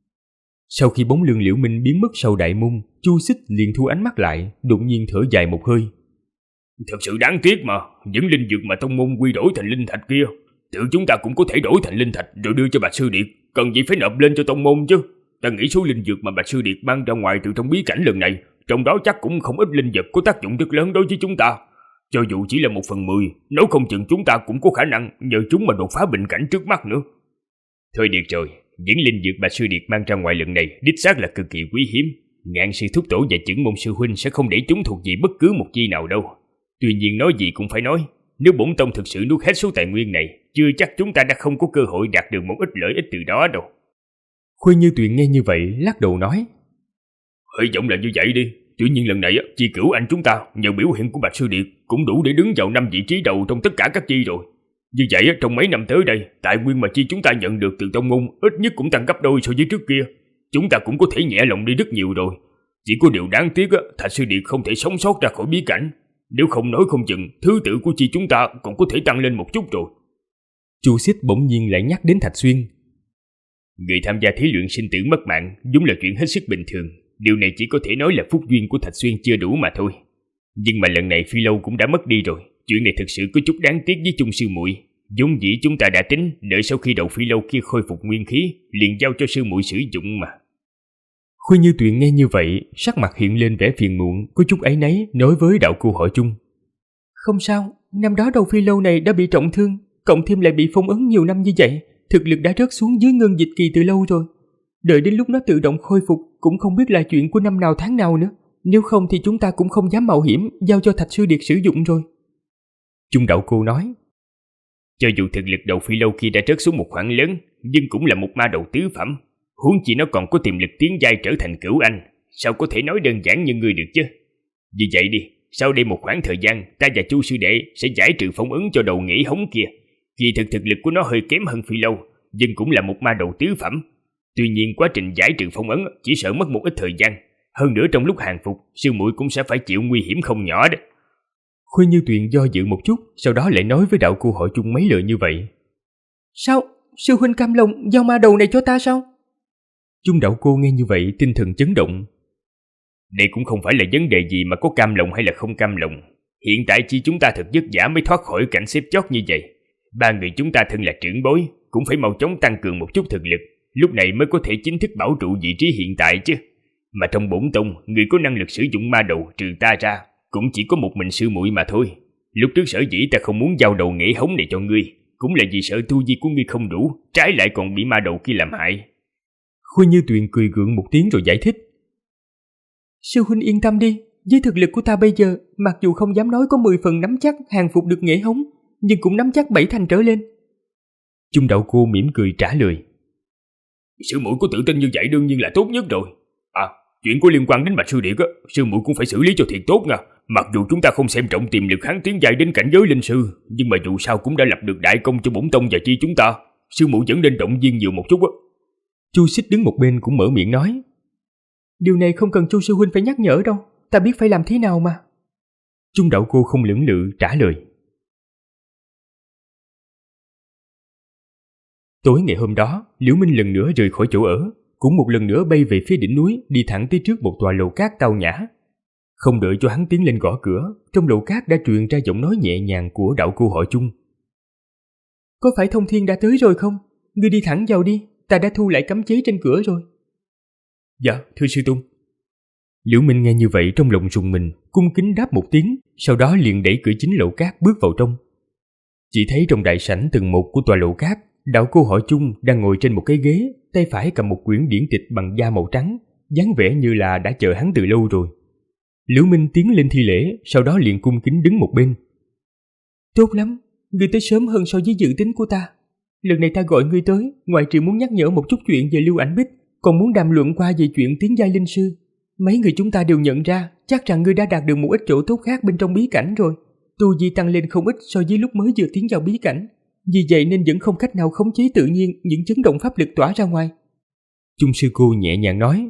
Speaker 2: Sau khi bóng lưng Liễu Minh biến mất sau đại môn, Chu Xích liền thu ánh mắt lại, đột nhiên thở dài một hơi.
Speaker 3: Thật sự đáng tiếc mà, những linh dược mà tông môn quy đổi thành linh thạch kia, tự chúng ta cũng có thể đổi thành linh thạch rồi đưa cho Bạch Sư Điệt, cần gì phải nộp lên cho tông môn chứ. Ta nghĩ số linh dược mà Bạch Sư Điệt mang ra ngoài từ trong bí cảnh lần này, trong đó chắc cũng không ít linh vật có tác dụng rất lớn đối với chúng ta. Cho dù chỉ là 1/10, nếu không chừng chúng ta cũng có khả năng nhờ chúng mà đột phá bình cảnh trước mắt nữa.
Speaker 1: Thôi được rồi, những linh dược Bạch Sư Điệt mang ra ngoài lần này đích xác là cực kỳ quý hiếm. Ngạn sư thúc tổ và chưởng môn sư huynh sẽ không để chúng thuộc về bất cứ một chi nào đâu. Tuy nhiên nói gì cũng phải nói, nếu bổn tông thực sự nuốt hết số tài nguyên này, chưa chắc chúng ta đã không có cơ hội đạt được một ít lợi ích từ đó đâu.
Speaker 2: Khuê Như Tuyền nghe như vậy lắc đầu nói.
Speaker 3: Hy vọng là như vậy đi. Tuy nhiên lần này chi cửu anh chúng ta nhờ biểu hiện của Bạch Sư Điệt cũng đủ để đứng vào 5 vị trí đầu trong tất cả các chi rồi. Như vậy trong mấy năm tới đây, tài nguyên mà chi chúng ta nhận được từ tông môn ít nhất cũng tăng gấp đôi so với trước kia. Chúng ta cũng có thể nhẹ lòng đi rất nhiều rồi. Chỉ có điều đáng tiếc Thạch Sư Điệt không thể sống sót ra khỏi bí cảnh. Nếu không nói không chừng thứ tự của chi chúng ta còn có thể tăng lên một chút rồi.
Speaker 2: Chu Xích bỗng nhiên lại nhắc đến Thạch Xuyên.
Speaker 1: Người tham gia thí luyện sinh tử mất mạng đúng là chuyện hết sức bình thường. Điều này chỉ có thể nói là phúc duyên của Thạch Xuyên chưa đủ mà thôi. Nhưng mà lần này Phi Lâu cũng đã mất đi rồi. Chuyện này thực sự có chút đáng tiếc với Chung sư muội. Vốn dĩ chúng ta đã tính đợi sau khi đầu Phi Lâu kia khôi phục nguyên khí liền giao cho sư muội sử dụng mà.
Speaker 2: Khuê Như Tuyền nghe như vậy, sắc mặt hiện lên vẻ phiền muộn, có chút áy náy nói với đạo cô hỏi chung.
Speaker 5: Không sao, năm đó đầu Phi Lâu này đã bị trọng thương, cộng thêm lại bị phong ấn nhiều năm như vậy, thực lực đã rớt xuống dưới ngân dịch kỳ từ lâu rồi. Đợi đến lúc nó tự động khôi phục cũng không biết là chuyện của năm nào tháng nào nữa. Nếu không thì chúng ta cũng không dám mạo hiểm giao cho Thạch Sư Điệt sử dụng rồi.
Speaker 2: Chung đạo cô nói.
Speaker 1: Cho dù thực lực đầu Phi Lâu kia đã rớt xuống một khoảng lớn, nhưng cũng là một ma đầu tứ phẩm. Huống chi nó còn có tiềm lực tiến giai trở thành cửu anh, sao có thể nói đơn giản như ngươi được chứ? Vì vậy đi, sau đây một khoảng thời gian, ta và Chu sư đệ sẽ giải trừ phong ấn cho đầu nghĩ hống kia. Kỳ thực lực của nó hơi kém hơn Phi Lâu, nhưng cũng là một ma đầu tứ phẩm. Tuy nhiên quá trình giải trừ phong ấn chỉ sợ mất một ít thời gian. Hơn nữa trong lúc hàng phục, sư muội cũng sẽ phải chịu nguy hiểm không nhỏ đó.
Speaker 2: Khuyên Như Tuyền do dự một chút, sau đó lại nói với đạo cô Hội Chung mấy lời như vậy.
Speaker 5: Sao? Sư huynh cam lòng giao ma đầu này cho ta sao?
Speaker 2: Chung đạo cô nghe như vậy tinh thần chấn động.
Speaker 1: Đây cũng không phải là vấn đề gì mà có cam lòng hay là không cam lòng. Hiện tại chỉ chúng ta thật vất vả mới thoát khỏi cảnh xếp chót như vậy. Ba người chúng ta thân là trưởng bối, cũng phải mau chóng tăng cường một chút thực lực, lúc này mới có thể chính thức bảo trụ vị trí hiện tại chứ. Mà trong bổn tông, người có năng lực sử dụng ma đầu trừ ta ra cũng chỉ có một mình sư muội mà thôi. Lúc trước sở dĩ ta không muốn giao đầu nghệ hống này cho ngươi, cũng là vì sợ tu vi của ngươi không đủ, trái lại còn bị ma đầu kia làm hại.
Speaker 2: Khuyên Như Tuyền cười gượng một tiếng rồi giải thích.
Speaker 5: Sư huynh yên tâm đi, với thực lực của ta bây giờ, mặc dù không dám nói có 10 phần nắm chắc hàng phục được nghệ hống, nhưng cũng nắm chắc 7 thành trở lên.
Speaker 2: Chung đạo cô mỉm cười trả lời.
Speaker 3: Sư muội có tự tin như vậy đương nhiên là tốt nhất rồi. Chuyện có liên quan đến Bạch Sư Điệt sư muội cũng phải xử lý cho thiệt tốt nha. Mặc dù chúng ta không xem trọng tiềm lực hắn tiến giai đến cảnh giới linh sư, nhưng mà dù sao cũng đã lập được đại công cho bổn tông và chi chúng ta. Sư muội vẫn nên động viên nhiều một chút.
Speaker 2: Chu Xích đứng một bên cũng mở miệng nói.
Speaker 5: Điều này không cần Chu sư huynh phải nhắc nhở đâu, ta biết phải làm thế nào mà.
Speaker 2: Chung đạo cô không lưỡng lự trả lời. Tối ngày hôm đó, Liễu Minh lần nữa rời khỏi chỗ ở, cũng một lần nữa bay về phía đỉnh núi, đi thẳng tới trước một tòa lầu cát tao nhã. Không đợi cho hắn tiến lên gõ cửa, trong lầu cát đã truyền ra giọng nói nhẹ nhàng của đạo cô Hội Chung.
Speaker 5: Có phải Thông Thiên đã tới rồi không? Ngươi đi thẳng vào đi, ta đã thu lại cấm chế trên cửa rồi.
Speaker 2: Dạ, thưa sư tôn. Liễu Minh nghe như vậy trong lòng rùng mình, cung kính đáp một tiếng, sau đó liền đẩy cửa chính lầu cát bước vào trong. Chỉ thấy trong đại sảnh tầng 1 của tòa lầu cát, đạo cô Hội Chung đang ngồi trên một cái ghế, tay phải cầm một quyển điển tịch bằng da màu trắng, dáng vẻ như là đã chờ hắn từ lâu rồi. Liễu Minh tiến lên thi lễ, sau đó liền cung kính đứng một bên.
Speaker 5: Tốt lắm, ngươi tới sớm hơn so với dự tính của ta. Lần này ta gọi ngươi tới, ngoài trừ muốn nhắc nhở một chút chuyện về Lưu Ảnh Bích, còn muốn đàm luận qua về chuyện tiến giai linh sư. Mấy người chúng ta đều nhận ra, chắc rằng ngươi đã đạt được một ít chỗ tốt khác bên trong bí cảnh rồi. Tu vi tăng lên không ít so với lúc mới vừa tiến vào bí cảnh. Vì vậy nên vẫn không cách nào khống chế tự nhiên những chấn động pháp lực tỏa ra ngoài.
Speaker 2: Chung sư cô nhẹ nhàng nói.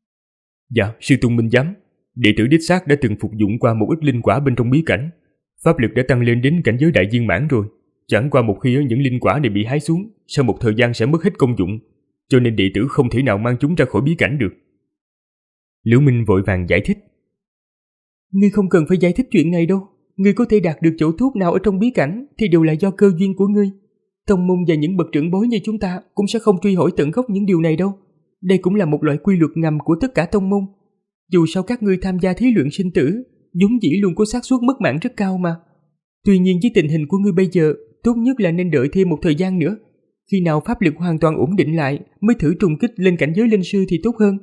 Speaker 2: Dạ, sư tôn minh giám. Đệ tử đích xác đã từng phục dụng qua một ít linh quả bên trong bí cảnh. Pháp lực đã tăng lên đến cảnh giới đại viên mãn rồi. Chẳng qua một khi những linh quả này bị hái xuống, sau một thời gian sẽ mất hết công dụng, cho nên đệ tử không thể nào mang chúng ra khỏi bí cảnh được. Liễu Minh vội vàng giải thích.
Speaker 5: Ngươi không cần phải giải thích chuyện này đâu. Ngươi có thể đạt được chỗ tốt nào ở trong bí cảnh thì đều là do cơ duyên của ngươi. Tông môn và những bậc trưởng bối như chúng ta cũng sẽ không truy hỏi tận gốc những điều này đâu. Đây cũng là một loại quy luật ngầm của tất cả tông môn. Dù sao các ngươi tham gia thí luyện sinh tử, vốn dĩ luôn có xác suất mất mạng rất cao mà. Tuy nhiên với tình hình của ngươi bây giờ, tốt nhất là nên đợi thêm một thời gian nữa. Khi nào pháp lực hoàn toàn ổn định lại mới thử trùng kích lên cảnh giới linh sư thì tốt hơn.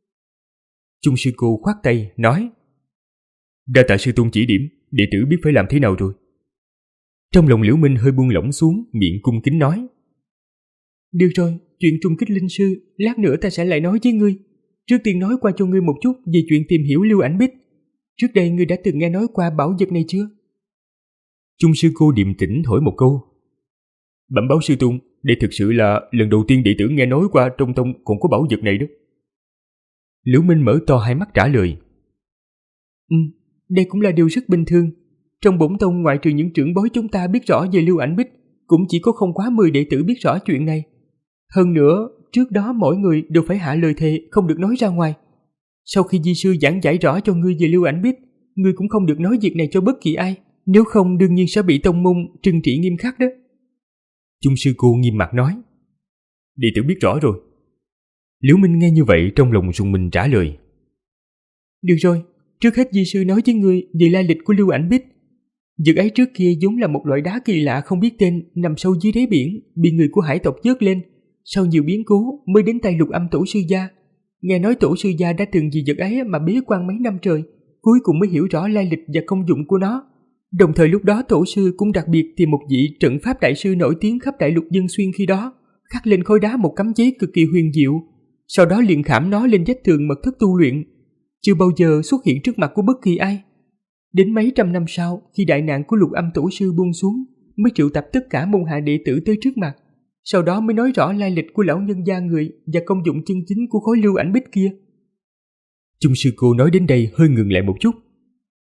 Speaker 2: Chung sư cô khoát tay nói. Đa tạ sư tôn chỉ điểm, đệ tử biết phải làm thế nào rồi. Trong lòng Liễu Minh hơi buông lỏng xuống, miệng cung kính nói.
Speaker 5: Được rồi, chuyện trùng kích linh sư, lát nữa ta sẽ lại nói với ngươi. Trước tiên nói qua cho ngươi một chút về chuyện tìm hiểu Lưu Ảnh Bích. Trước đây ngươi đã từng nghe nói qua bảo vật này chưa?
Speaker 2: Chung sư cô điềm tĩnh thổi một câu. Bẩm báo sư tôn, đây thực sự là lần đầu tiên đệ tử nghe nói qua trong tông còn có bảo vật này đó. Liễu Minh mở to hai mắt trả lời.
Speaker 5: Đây cũng là điều rất bình thường. Trong bổn tông ngoại trừ những trưởng bối chúng ta biết rõ về Lưu Ảnh Bích, cũng chỉ có không quá 10 đệ tử biết rõ chuyện này. Hơn nữa, trước đó mỗi người đều phải hạ lời thề không được nói ra ngoài. Sau khi di sư giảng giải rõ cho ngươi về Lưu Ảnh Bích, ngươi cũng không được nói việc này cho bất kỳ ai, nếu không đương nhiên sẽ bị tông môn trừng trị nghiêm khắc đó.
Speaker 2: Chung sư cô nghiêm mặt nói. Đệ tử biết rõ rồi. Liễu Minh nghe như vậy trong lòng rùng mình trả lời.
Speaker 5: Được rồi, trước hết di sư nói với ngươi về lai lịch của Lưu Ảnh Bích. Vật ấy trước kia vốn là một loại đá kỳ lạ không biết tên nằm sâu dưới đáy biển, bị người của hải tộc vớt lên, sau nhiều biến cố mới đến tay Lục Âm tổ sư gia. Nghe nói tổ sư gia đã từng vì vật ấy mà bế quan mấy năm trời, cuối cùng mới hiểu rõ lai lịch và công dụng của nó. Đồng thời lúc đó tổ sư cũng đặc biệt tìm một vị trận pháp đại sư nổi tiếng khắp đại lục Dân Xuyên khi đó, khắc lên khối đá một cấm chế cực kỳ huyền diệu, sau đó liền khảm nó lên vách tường mật thất tu luyện, chưa bao giờ xuất hiện trước mặt của bất kỳ ai. Đến mấy trăm năm sau, khi đại nạn của Lục Âm tổ sư buông xuống, mới triệu tập tất cả môn hạ đệ tử tới trước mặt, sau đó mới nói rõ lai lịch của lão nhân gia người và công dụng chân chính của khối Lưu Ảnh Bích kia.
Speaker 2: Chung sư cô nói đến đây hơi ngừng lại một chút.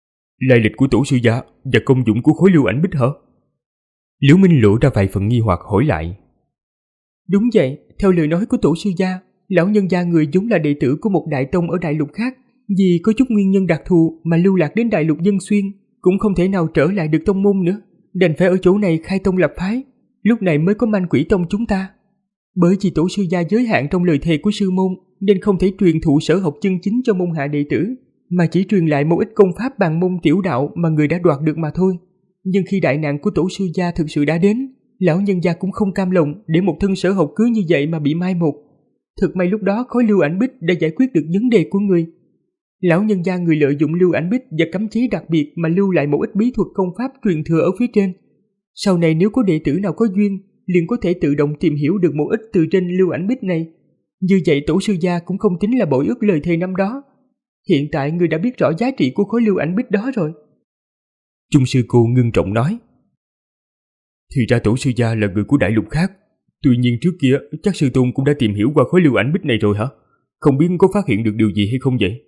Speaker 3: lai lịch của tổ sư gia và công dụng của khối lưu ảnh bích hả?
Speaker 2: Liễu Minh lộ ra vài phần nghi hoặc hỏi lại.
Speaker 5: Đúng vậy, theo lời nói của tổ sư gia, lão nhân gia người vốn là đệ tử của một đại tông ở đại lục khác, vì có chút nguyên nhân đặc thù mà lưu lạc đến đại lục Dân Xuyên, cũng không thể nào trở lại được tông môn nữa, đành phải ở chỗ này khai tông lập phái, lúc này mới có Manh Quỷ Tông chúng ta. Bởi vì tổ sư gia giới hạn trong lời thề của sư môn, nên không thể truyền thụ sở học chân chính cho môn hạ đệ tử, mà chỉ truyền lại một ít công pháp bàn môn tiểu đạo mà người đã đoạt được mà thôi. Nhưng khi đại nạn của tổ sư gia thực sự đã đến, lão nhân gia cũng không cam lòng để một thân sở học cứ như vậy mà bị mai một. Thật may lúc đó khối lưu ảnh bích đã giải quyết được vấn đề của người. Lão nhân gia người lợi dụng lưu ảnh bích và cấm chế đặc biệt mà lưu lại một ít bí thuật công pháp truyền thừa ở phía trên. Sau này nếu có đệ tử nào có duyên, liền có thể tự động tìm hiểu được một ít từ trên lưu ảnh bích này. Như vậy tổ sư gia cũng không tính là bội ước lời thề năm đó. Hiện tại người đã biết rõ giá trị của khối lưu ảnh bích đó rồi.
Speaker 2: Chung sư cô ngưng trọng nói.
Speaker 3: Thì ra tổ sư gia là người của đại lục khác. Tuy nhiên trước kia chắc sư tôn cũng đã tìm hiểu qua khối lưu ảnh bích này rồi hả? Không biết có phát hiện được điều gì hay không vậy?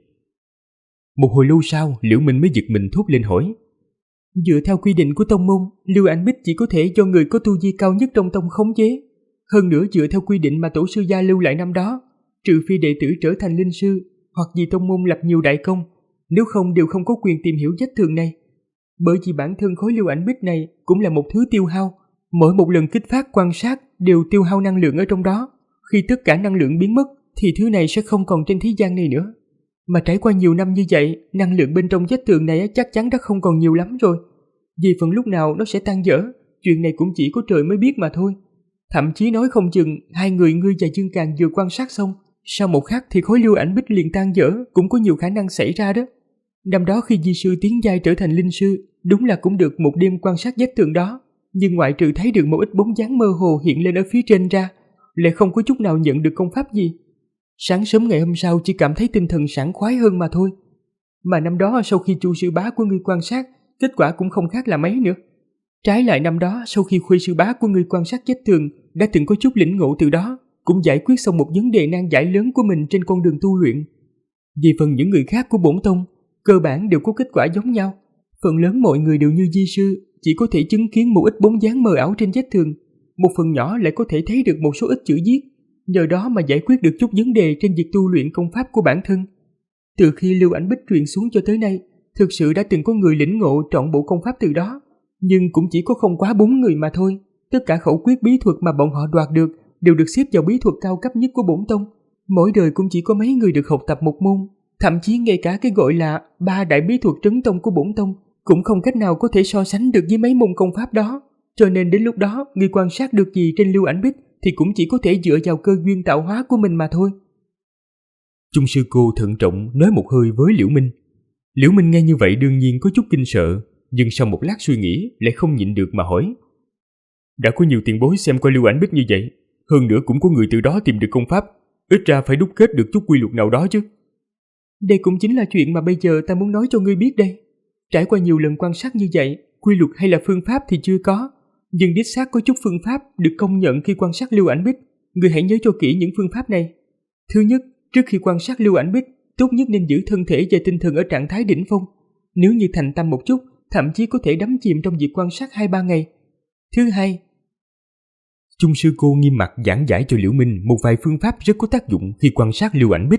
Speaker 2: Một hồi lâu sau, Liễu Minh mới giật mình thốt lên hỏi.
Speaker 5: Dựa theo quy định của tông môn, lưu ảnh bích chỉ có thể do người có tu vi cao nhất trong tông khống chế. Hơn nữa dựa theo quy định mà tổ sư gia lưu lại năm đó, trừ phi đệ tử trở thành linh sư, hoặc vì tông môn lập nhiều đại công, nếu không đều không có quyền tìm hiểu vết thương này. Bởi vì bản thân khối lưu ảnh bích này cũng là một thứ tiêu hao, mỗi một lần kích phát quan sát đều tiêu hao năng lượng ở trong đó. Khi tất cả năng lượng biến mất thì thứ này sẽ không còn trên thế gian này nữa. Mà trải qua nhiều năm như vậy, năng lượng bên trong vết tường này chắc chắn đã không còn nhiều lắm rồi. Vì phần lúc nào nó sẽ tan dở, chuyện này cũng chỉ có trời mới biết mà thôi. Thậm chí nói không chừng hai người ngươi và Dương Càn vừa quan sát xong, sau một khắc thì khối lưu ảnh bích liền tan dở, cũng có nhiều khả năng xảy ra đó. Năm đó khi di sư tiến giai trở thành linh sư, đúng là cũng được một đêm quan sát vết tường đó, nhưng ngoại trừ thấy được một ít bóng dáng mơ hồ hiện lên ở phía trên ra, lại không có chút nào nhận được công pháp gì. Sáng sớm ngày hôm sau chỉ cảm thấy tinh thần sảng khoái hơn mà thôi. Mà năm đó sau khi Chu sư bá của ngươi quan sát, kết quả cũng không khác là mấy nữa. Trái lại năm đó sau khi Khuê sư bá của ngươi quan sát vết tường, đã từng có chút lĩnh ngộ từ đó, cũng giải quyết xong một vấn đề nan giải lớn của mình trên con đường tu luyện. Về phần những người khác của bổn tông, cơ bản đều có kết quả giống nhau. Phần lớn mọi người đều như di sư, chỉ có thể chứng kiến một ít bóng dáng mờ ảo trên vết tường, một phần nhỏ lại có thể thấy được một số ít chữ viết, nhờ đó mà giải quyết được chút vấn đề trên việc tu luyện công pháp của bản thân. Từ khi lưu ảnh bích truyền xuống cho tới nay, thực sự đã từng có người lĩnh ngộ trọn bộ công pháp từ đó, nhưng cũng chỉ có không quá 4 người mà thôi. Tất cả khẩu quyết bí thuật mà bọn họ đoạt được đều được xếp vào bí thuật cao cấp nhất của bổn tông. Mỗi đời cũng chỉ có mấy người được học tập một môn, thậm chí ngay cả cái gọi là 3 đại bí thuật trấn tông của bổn tông cũng không cách nào có thể so sánh được với mấy môn công pháp đó. Cho nên đến lúc đó, người quan sát được gì trên lưu ảnh bích thì cũng chỉ có thể dựa vào cơ duyên tạo hóa của mình mà thôi.
Speaker 2: Chung sư cô thận trọng nói một hơi với Liễu Minh. Liễu Minh nghe như vậy đương nhiên có chút kinh sợ, nhưng sau một lát suy nghĩ lại không nhịn được mà hỏi.
Speaker 3: Đã có nhiều tiền bối xem qua lưu ảnh bích như vậy, hơn nữa cũng có người từ đó tìm được công pháp, ít ra phải đúc kết được chút quy luật nào đó chứ.
Speaker 5: Đây cũng chính là chuyện mà bây giờ ta muốn nói cho ngươi biết đây. Trải qua nhiều lần quan sát như vậy, quy luật hay là phương pháp thì chưa có, nhưng đích xác có chút phương pháp được công nhận khi quan sát lưu ảnh bích. Ngươi hãy nhớ cho kỹ những phương pháp này. Thứ nhất, trước khi quan sát lưu ảnh bích, tốt nhất nên giữ thân thể và tinh thần ở trạng thái đỉnh phong. Nếu như thành tâm một chút, thậm chí có thể đắm chìm trong việc quan sát 2-3 ngày. Thứ hai,
Speaker 2: Chung sư cô nghiêm mặt giảng giải cho Liễu Minh một vài phương pháp rất có tác dụng khi quan sát lưu ảnh bích.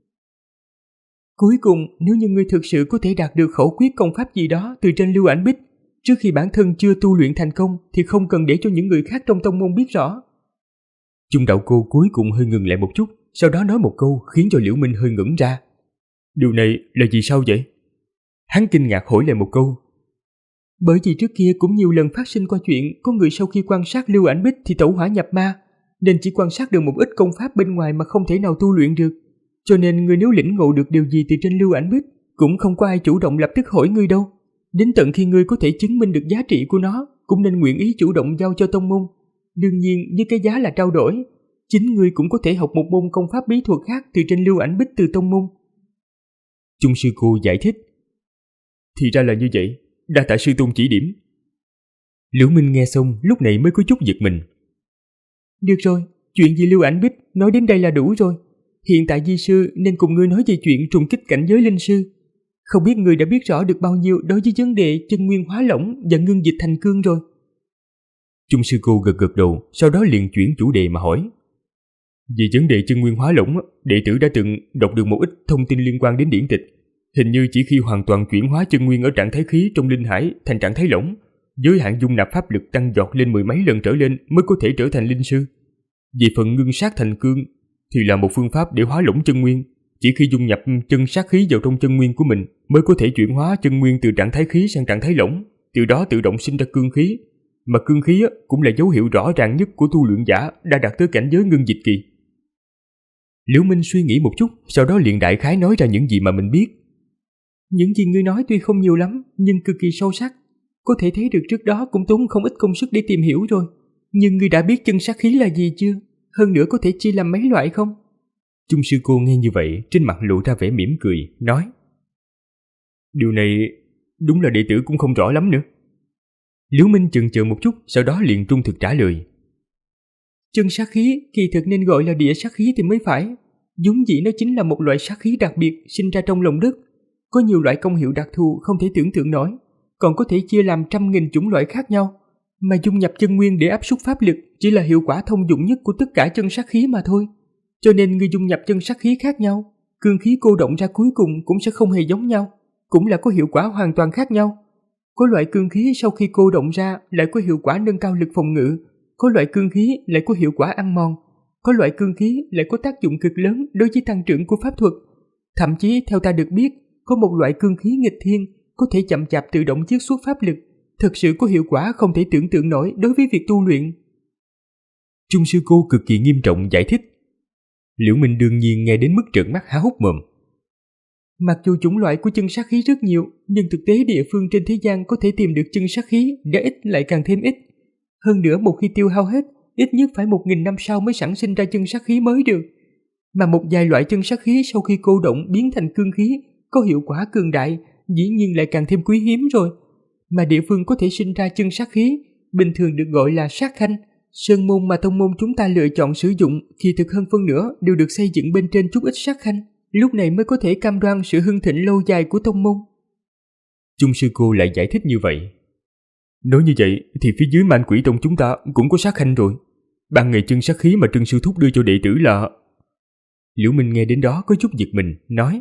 Speaker 5: Cuối cùng, nếu như ngươi thực sự có thể đạt được khẩu quyết công pháp gì đó từ trên lưu ảnh bích, trước khi bản thân chưa tu luyện thành công thì không cần để cho những người khác trong tông môn biết rõ.
Speaker 2: Chung đạo cô cuối cùng hơi ngừng lại một chút, sau đó nói một câu khiến cho Liễu Minh hơi ngẩn ra.
Speaker 3: Điều này là gì sao vậy?
Speaker 2: Hắn kinh ngạc hỏi lại một câu.
Speaker 5: Bởi vì trước kia cũng nhiều lần phát sinh qua chuyện có người sau khi quan sát lưu ảnh bích thì tẩu hỏa nhập ma, nên chỉ quan sát được một ít công pháp bên ngoài mà không thể nào tu luyện được. Cho nên người nếu lĩnh ngộ được điều gì từ trên lưu ảnh bích, cũng không có ai chủ động lập tức hỏi ngươi đâu. Đến tận khi ngươi có thể chứng minh được giá trị của nó, cũng nên nguyện ý chủ động giao cho tông môn. Đương nhiên với cái giá là trao đổi, chính ngươi cũng có thể học một môn công pháp bí thuật khác từ trên lưu ảnh bích từ tông môn.
Speaker 2: Chung sư cô giải thích.
Speaker 3: Thì ra là như vậy, đa tạ sư tôn chỉ điểm.
Speaker 2: Liễu Minh nghe xong lúc này mới có chút giật mình.
Speaker 5: Được rồi, chuyện gì lưu ảnh bích nói đến đây là đủ rồi. Hiện tại di sư nên cùng ngươi nói về chuyện trùng kích cảnh giới linh sư. Không biết người đã biết rõ được bao nhiêu đối với vấn đề chân nguyên hóa lỏng và ngưng dịch thành cương rồi.
Speaker 2: Chung sư cô gật gật đầu, sau đó liền chuyển chủ đề mà hỏi. Về vấn đề chân nguyên hóa lỏng, đệ tử đã từng đọc được một ít thông tin liên quan đến điển tịch. Hình như chỉ khi hoàn toàn chuyển hóa chân nguyên ở trạng thái khí trong linh hải thành trạng thái lỏng, giới hạn dung nạp pháp lực tăng vọt lên 10 mấy lần trở lên mới có thể trở thành linh sư. Về phần ngưng sát thành cương thì là một phương pháp để hóa lỏng chân nguyên. Chỉ khi dung nhập chân sát khí vào trong chân nguyên của mình mới có thể chuyển hóa chân nguyên từ trạng thái khí sang trạng thái lỏng, từ đó tự động sinh ra cương khí. Mà cương khí cũng là dấu hiệu rõ ràng nhất của tu luyện giả đã đạt tới cảnh giới ngưng dịch kỳ. Liễu Minh suy nghĩ một chút, sau đó liền đại khái nói ra những gì mà mình biết.
Speaker 5: Những gì ngươi nói tuy không nhiều lắm, nhưng cực kỳ sâu sắc. Có thể thấy được trước đó cũng tốn không ít công sức để tìm hiểu rồi. Nhưng ngươi đã biết chân sát khí là gì chưa? Hơn nữa có thể chia làm mấy loại không?
Speaker 2: Chung sư cô nghe như vậy, trên mặt lộ ra vẻ mỉm cười, nói. Điều này đúng là đệ tử cũng không rõ lắm nữa. Liễu Minh chần chờ một chút, sau đó liền trung thực trả lời.
Speaker 5: Chân sát khí kỳ thực nên gọi là địa sát khí thì mới phải. Vốn dĩ nó chính là một loại sát khí đặc biệt sinh ra trong lòng đất. Có nhiều loại công hiệu đặc thù không thể tưởng tượng nổi, còn có thể chia làm trăm nghìn chủng loại khác nhau. Mà dung nhập chân nguyên để áp suất pháp lực chỉ là hiệu quả thông dụng nhất của tất cả chân sát khí mà thôi. Cho nên người dung nhập chân sát khí khác nhau, cương khí cô động ra cuối cùng cũng sẽ không hề giống nhau, cũng là có hiệu quả hoàn toàn khác nhau. Có loại cương khí sau khi cô động ra lại có hiệu quả nâng cao lực phòng ngự, có loại cương khí lại có hiệu quả ăn mòn, có loại cương khí lại có tác dụng cực lớn đối với tăng trưởng của pháp thuật. Thậm chí theo ta được biết, có một loại cương khí nghịch thiên có thể chậm chạp tự động chiết xuất pháp lực, thực sự có hiệu quả không thể tưởng tượng nổi đối với việc tu luyện.
Speaker 2: Chung sư cô cực kỳ nghiêm trọng giải thích. Liễu Minh đương nhiên nghe đến mức trợn mắt há hốc mồm.
Speaker 5: Mặc dù chủng loại của chân sát khí rất nhiều, nhưng thực tế địa phương trên thế gian có thể tìm được chân sát khí đã ít lại càng thêm ít. Hơn nữa một khi tiêu hao hết, ít nhất phải 1000 năm sau mới sản sinh ra chân sát khí mới được. Mà một vài loại chân sát khí sau khi cô động biến thành cương khí có hiệu quả cường đại, dĩ nhiên lại càng thêm quý hiếm rồi. Mà địa phương có thể sinh ra chân sát khí bình thường được gọi là sát khanh. Sơn môn mà tông môn chúng ta lựa chọn sử dụng kỳ thực hơn phân nửa đều được xây dựng bên trên chút ít sát khanh, lúc này mới có thể cam đoan sự hưng thịnh lâu dài của tông môn.
Speaker 2: Chung sư cô lại giải thích như vậy. Nói như vậy thì phía dưới Man Quỷ Tông chúng ta cũng có sát khanh rồi. Ban ngày chân sát khí mà Trân sư thúc đưa cho đệ tử là... Liễu Minh nghe đến đó có chút giật mình, nói.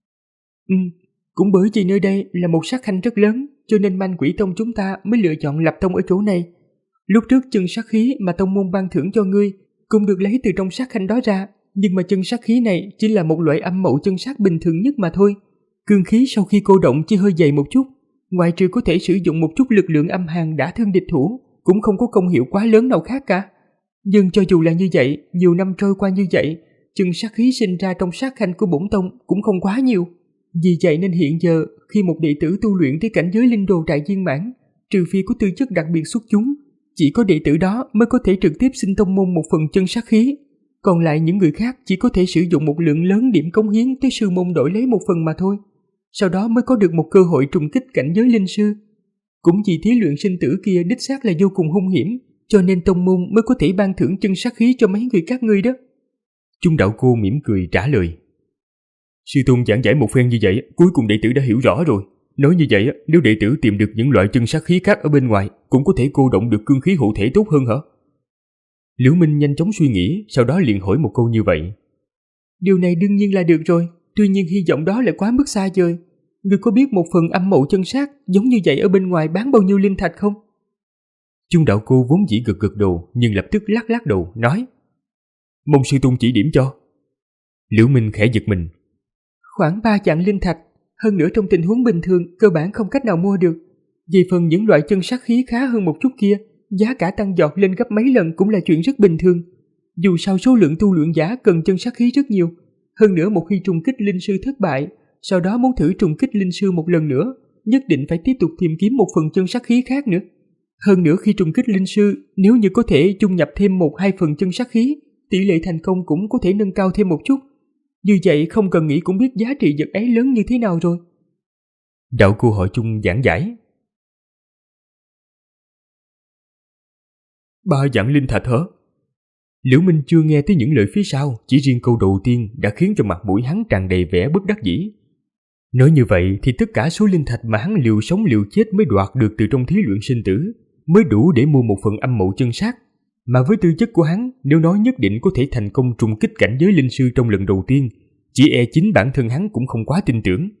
Speaker 5: Cũng bởi vì nơi đây là một sát khanh rất lớn, cho nên Man Quỷ Tông chúng ta mới lựa chọn lập tông ở chỗ này. Lúc trước chân sát khí mà tông môn ban thưởng cho ngươi cũng được lấy từ trong sát khanh đó ra, nhưng mà chân sát khí này chỉ là một loại âm mậu chân sát bình thường nhất mà thôi. Cương khí sau khi cô động chỉ hơi dày một chút, ngoại trừ có thể sử dụng một chút lực lượng âm hàn đả thương địch thủ, cũng không có công hiệu quá lớn nào khác cả. Nhưng cho dù là như vậy, nhiều năm trôi qua như vậy, chân sát khí sinh ra trong sát khanh của bổn tông cũng không quá nhiều. Vì vậy nên hiện giờ, khi một đệ tử tu luyện tới cảnh giới linh đồ đại viên mãn, trừ phi có tư chất đặc biệt xuất chúng, chỉ có đệ tử đó mới có thể trực tiếp xin tông môn một phần chân sát khí. Còn lại những người khác chỉ có thể sử dụng một lượng lớn điểm cống hiến tới sư môn đổi lấy một phần mà thôi. Sau đó mới có được một cơ hội trùng kích cảnh giới linh sư. Cũng vì thí luyện sinh tử kia đích xác là vô cùng hung hiểm, cho nên tông môn mới có thể ban thưởng chân sát khí cho mấy người các ngươi đó.
Speaker 2: Chung đạo cô mỉm cười trả lời. Sư tôn giảng giải một phen như vậy, cuối cùng đệ tử đã hiểu rõ rồi. Nói như vậy, nếu đệ tử tìm được những loại chân sát khí khác ở bên ngoài, cũng có thể cô động được cương khí hộ thể tốt hơn hả? Liễu Minh nhanh chóng suy nghĩ, sau đó liền hỏi một câu như vậy.
Speaker 5: Điều này đương nhiên là được rồi, tuy nhiên hy vọng đó lại quá mức xa vời. Ngươi có biết một phần âm mậu chân sát giống như vậy ở bên ngoài bán bao nhiêu linh thạch không?
Speaker 2: Chung đạo cô vốn dĩ gật gật đầu, nhưng lập tức lắc lắc đầu, nói. Mong sư tôn chỉ điểm cho. Liễu Minh khẽ giật mình.
Speaker 5: Khoảng 3 vạn linh thạch, hơn nữa trong tình huống bình thường cơ bản không cách nào mua được. Về phần những loại chân sát khí khá hơn một chút kia, giá cả tăng vọt lên gấp mấy lần cũng là chuyện rất bình thường. Dù sao số lượng tu luyện giả cần chân sát khí rất nhiều, hơn nữa một khi trùng kích linh sư thất bại, sau đó muốn thử trùng kích linh sư một lần nữa, nhất định phải tiếp tục tìm kiếm một phần chân sát khí khác nữa. Hơn nữa khi trùng kích linh sư, nếu như có thể dung nhập thêm 1-2 phần chân sát khí, tỷ lệ thành công cũng có thể nâng cao thêm một chút. Như vậy không cần nghĩ cũng biết giá trị vật ấy lớn như thế nào rồi.
Speaker 2: Đạo cô hỏi chung giảng giải. 3 vạn linh thạch hả? Liễu Minh chưa nghe tới những lời phía sau, chỉ riêng câu đầu tiên đã khiến cho mặt mũi hắn tràn đầy vẻ bất đắc dĩ. Nói như vậy thì tất cả số linh thạch mà hắn liều sống liều chết mới đoạt được từ trong thí luyện sinh tử mới đủ để mua một phần âm mộ chân sát. Mà với tư chất của hắn, nếu nói nhất định có thể thành công trùng kích cảnh giới linh sư trong lần đầu tiên, chỉ e chính bản thân hắn cũng không quá tin tưởng.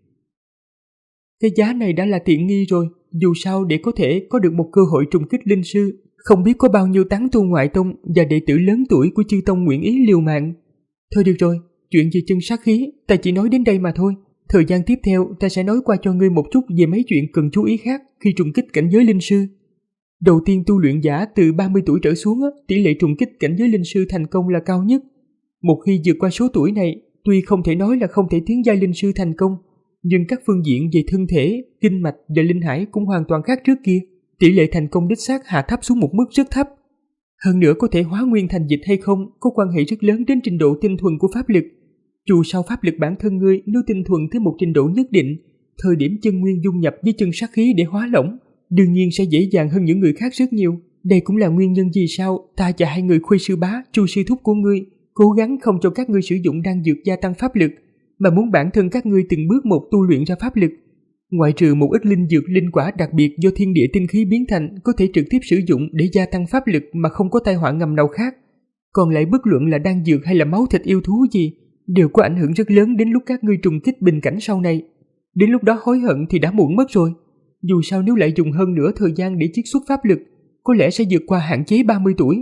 Speaker 5: Cái giá này đã là tiện nghi rồi, dù sao để có thể có được một cơ hội trùng kích linh sư, không biết có bao nhiêu tán tu ngoại tông và đệ tử lớn tuổi của chư tông nguyện ý liều mạng. Thôi được rồi, chuyện về chân sát khí ta chỉ nói đến đây mà thôi. Thời gian tiếp theo ta sẽ nói qua cho ngươi một chút về mấy chuyện cần chú ý khác khi trùng kích cảnh giới linh sư. Đầu tiên, tu luyện giả từ 30 tuổi trở xuống, tỷ lệ trùng kích cảnh giới linh sư thành công là cao nhất. Một khi vượt qua số tuổi này, tuy không thể nói là không thể tiến giai linh sư thành công, nhưng các phương diện về thân thể, kinh mạch và linh hải cũng hoàn toàn khác trước kia. Tỷ lệ thành công đích xác hạ thấp xuống một mức rất thấp. Hơn nữa, có thể hóa nguyên thành dịch hay không có quan hệ rất lớn đến trình độ tinh thuần của pháp lực. Dù sao pháp lực bản thân ngươi nếu tinh thuần tới một trình độ nhất định, thời điểm chân nguyên dung nhập với chân sát khí để hóa lỏng, đương nhiên sẽ dễ dàng hơn những người khác rất nhiều. Đây cũng là nguyên nhân vì sao ta và hai người Khuê sư bá, Chu sư thúc của ngươi cố gắng không cho các ngươi sử dụng đan dược gia tăng pháp lực, mà muốn bản thân các ngươi từng bước một tu luyện ra pháp lực. Ngoại trừ một ít linh dược linh quả đặc biệt do thiên địa tinh khí biến thành có thể trực tiếp sử dụng để gia tăng pháp lực mà không có tai họa ngầm nào khác, còn lại bất luận là đan dược hay là máu thịt yêu thú gì đều có ảnh hưởng rất lớn đến lúc các ngươi trùng kích bình cảnh sau này. Đến lúc đó hối hận thì đã muộn mất rồi. Dù sao nếu lại dùng hơn nữa thời gian để chiết xuất pháp lực, có lẽ sẽ vượt qua hạn chế 30 tuổi.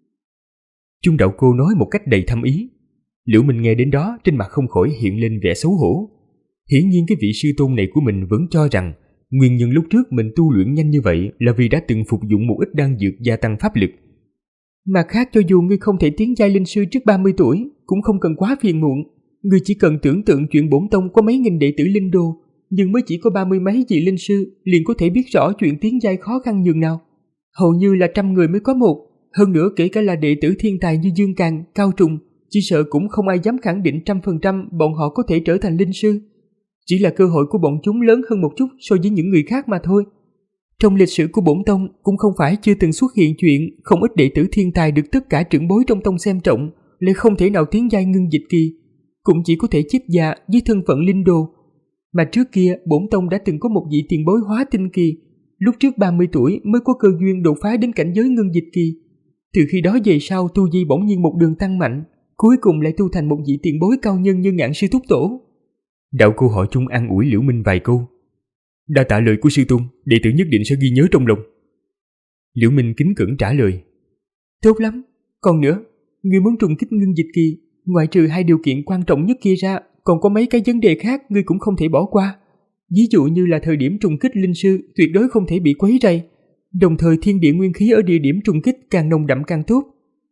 Speaker 2: Chung đạo cô nói một cách đầy thâm ý. Liễu Minh nghe đến đó, trên mặt không khỏi hiện lên vẻ xấu hổ. Hiển nhiên cái vị sư tôn này của mình vẫn cho rằng nguyên nhân lúc trước mình tu luyện nhanh như vậy là vì đã từng phục dụng một ít đan dược gia tăng pháp lực.
Speaker 5: Mặt khác, cho dù ngươi không thể tiến giai linh sư trước 30 tuổi, cũng không cần quá phiền muộn. Ngươi chỉ cần tưởng tượng chuyện bổn tông có mấy nghìn đệ tử linh đồ, nhưng mới chỉ có 30 mấy vị linh sư, liền có thể biết rõ chuyện tiến giai khó khăn nhường nào. Hầu như là 100 người mới có một. Hơn nữa kể cả là đệ tử thiên tài như Dương Càn, Cao Trùng, chỉ sợ cũng không ai dám khẳng định 100% bọn họ có thể trở thành linh sư. Chỉ là cơ hội của bọn chúng lớn hơn một chút so với những người khác mà thôi. Trong lịch sử của bổn tông cũng không phải chưa từng xuất hiện chuyện không ít đệ tử thiên tài được tất cả trưởng bối trong tông xem trọng, lại không thể nào tiến giai ngưng dịch kỳ, cũng chỉ có thể chết già với thân phận linh đồ. Mà trước kia bổn tông đã từng có một vị tiền bối hóa tinh kỳ, lúc trước 30 tuổi mới có cơ duyên đột phá đến cảnh giới ngưng dịch kỳ. Từ khi đó về sau tu vi bỗng nhiên một đường tăng mạnh, cuối cùng lại tu thành một vị tiền bối cao nhân như Ngạn sư thúc tổ.
Speaker 2: Đạo cô hỏi chung an ủi Liễu Minh vài câu. Đa tạ lời của sư tôn, đệ tử nhất định sẽ ghi nhớ trong lòng. Liễu Minh kính cẩn trả lời.
Speaker 5: Tốt lắm, còn nữa, ngươi muốn trùng kích ngưng dịch kỳ, ngoại trừ 2 điều kiện quan trọng nhất kia ra, còn có mấy cái vấn đề khác ngươi cũng không thể bỏ qua. Ví dụ như là thời điểm trùng kích linh sư tuyệt đối không thể bị quấy rầy, đồng thời thiên địa nguyên khí ở địa điểm trùng kích càng nồng đậm càng tốt.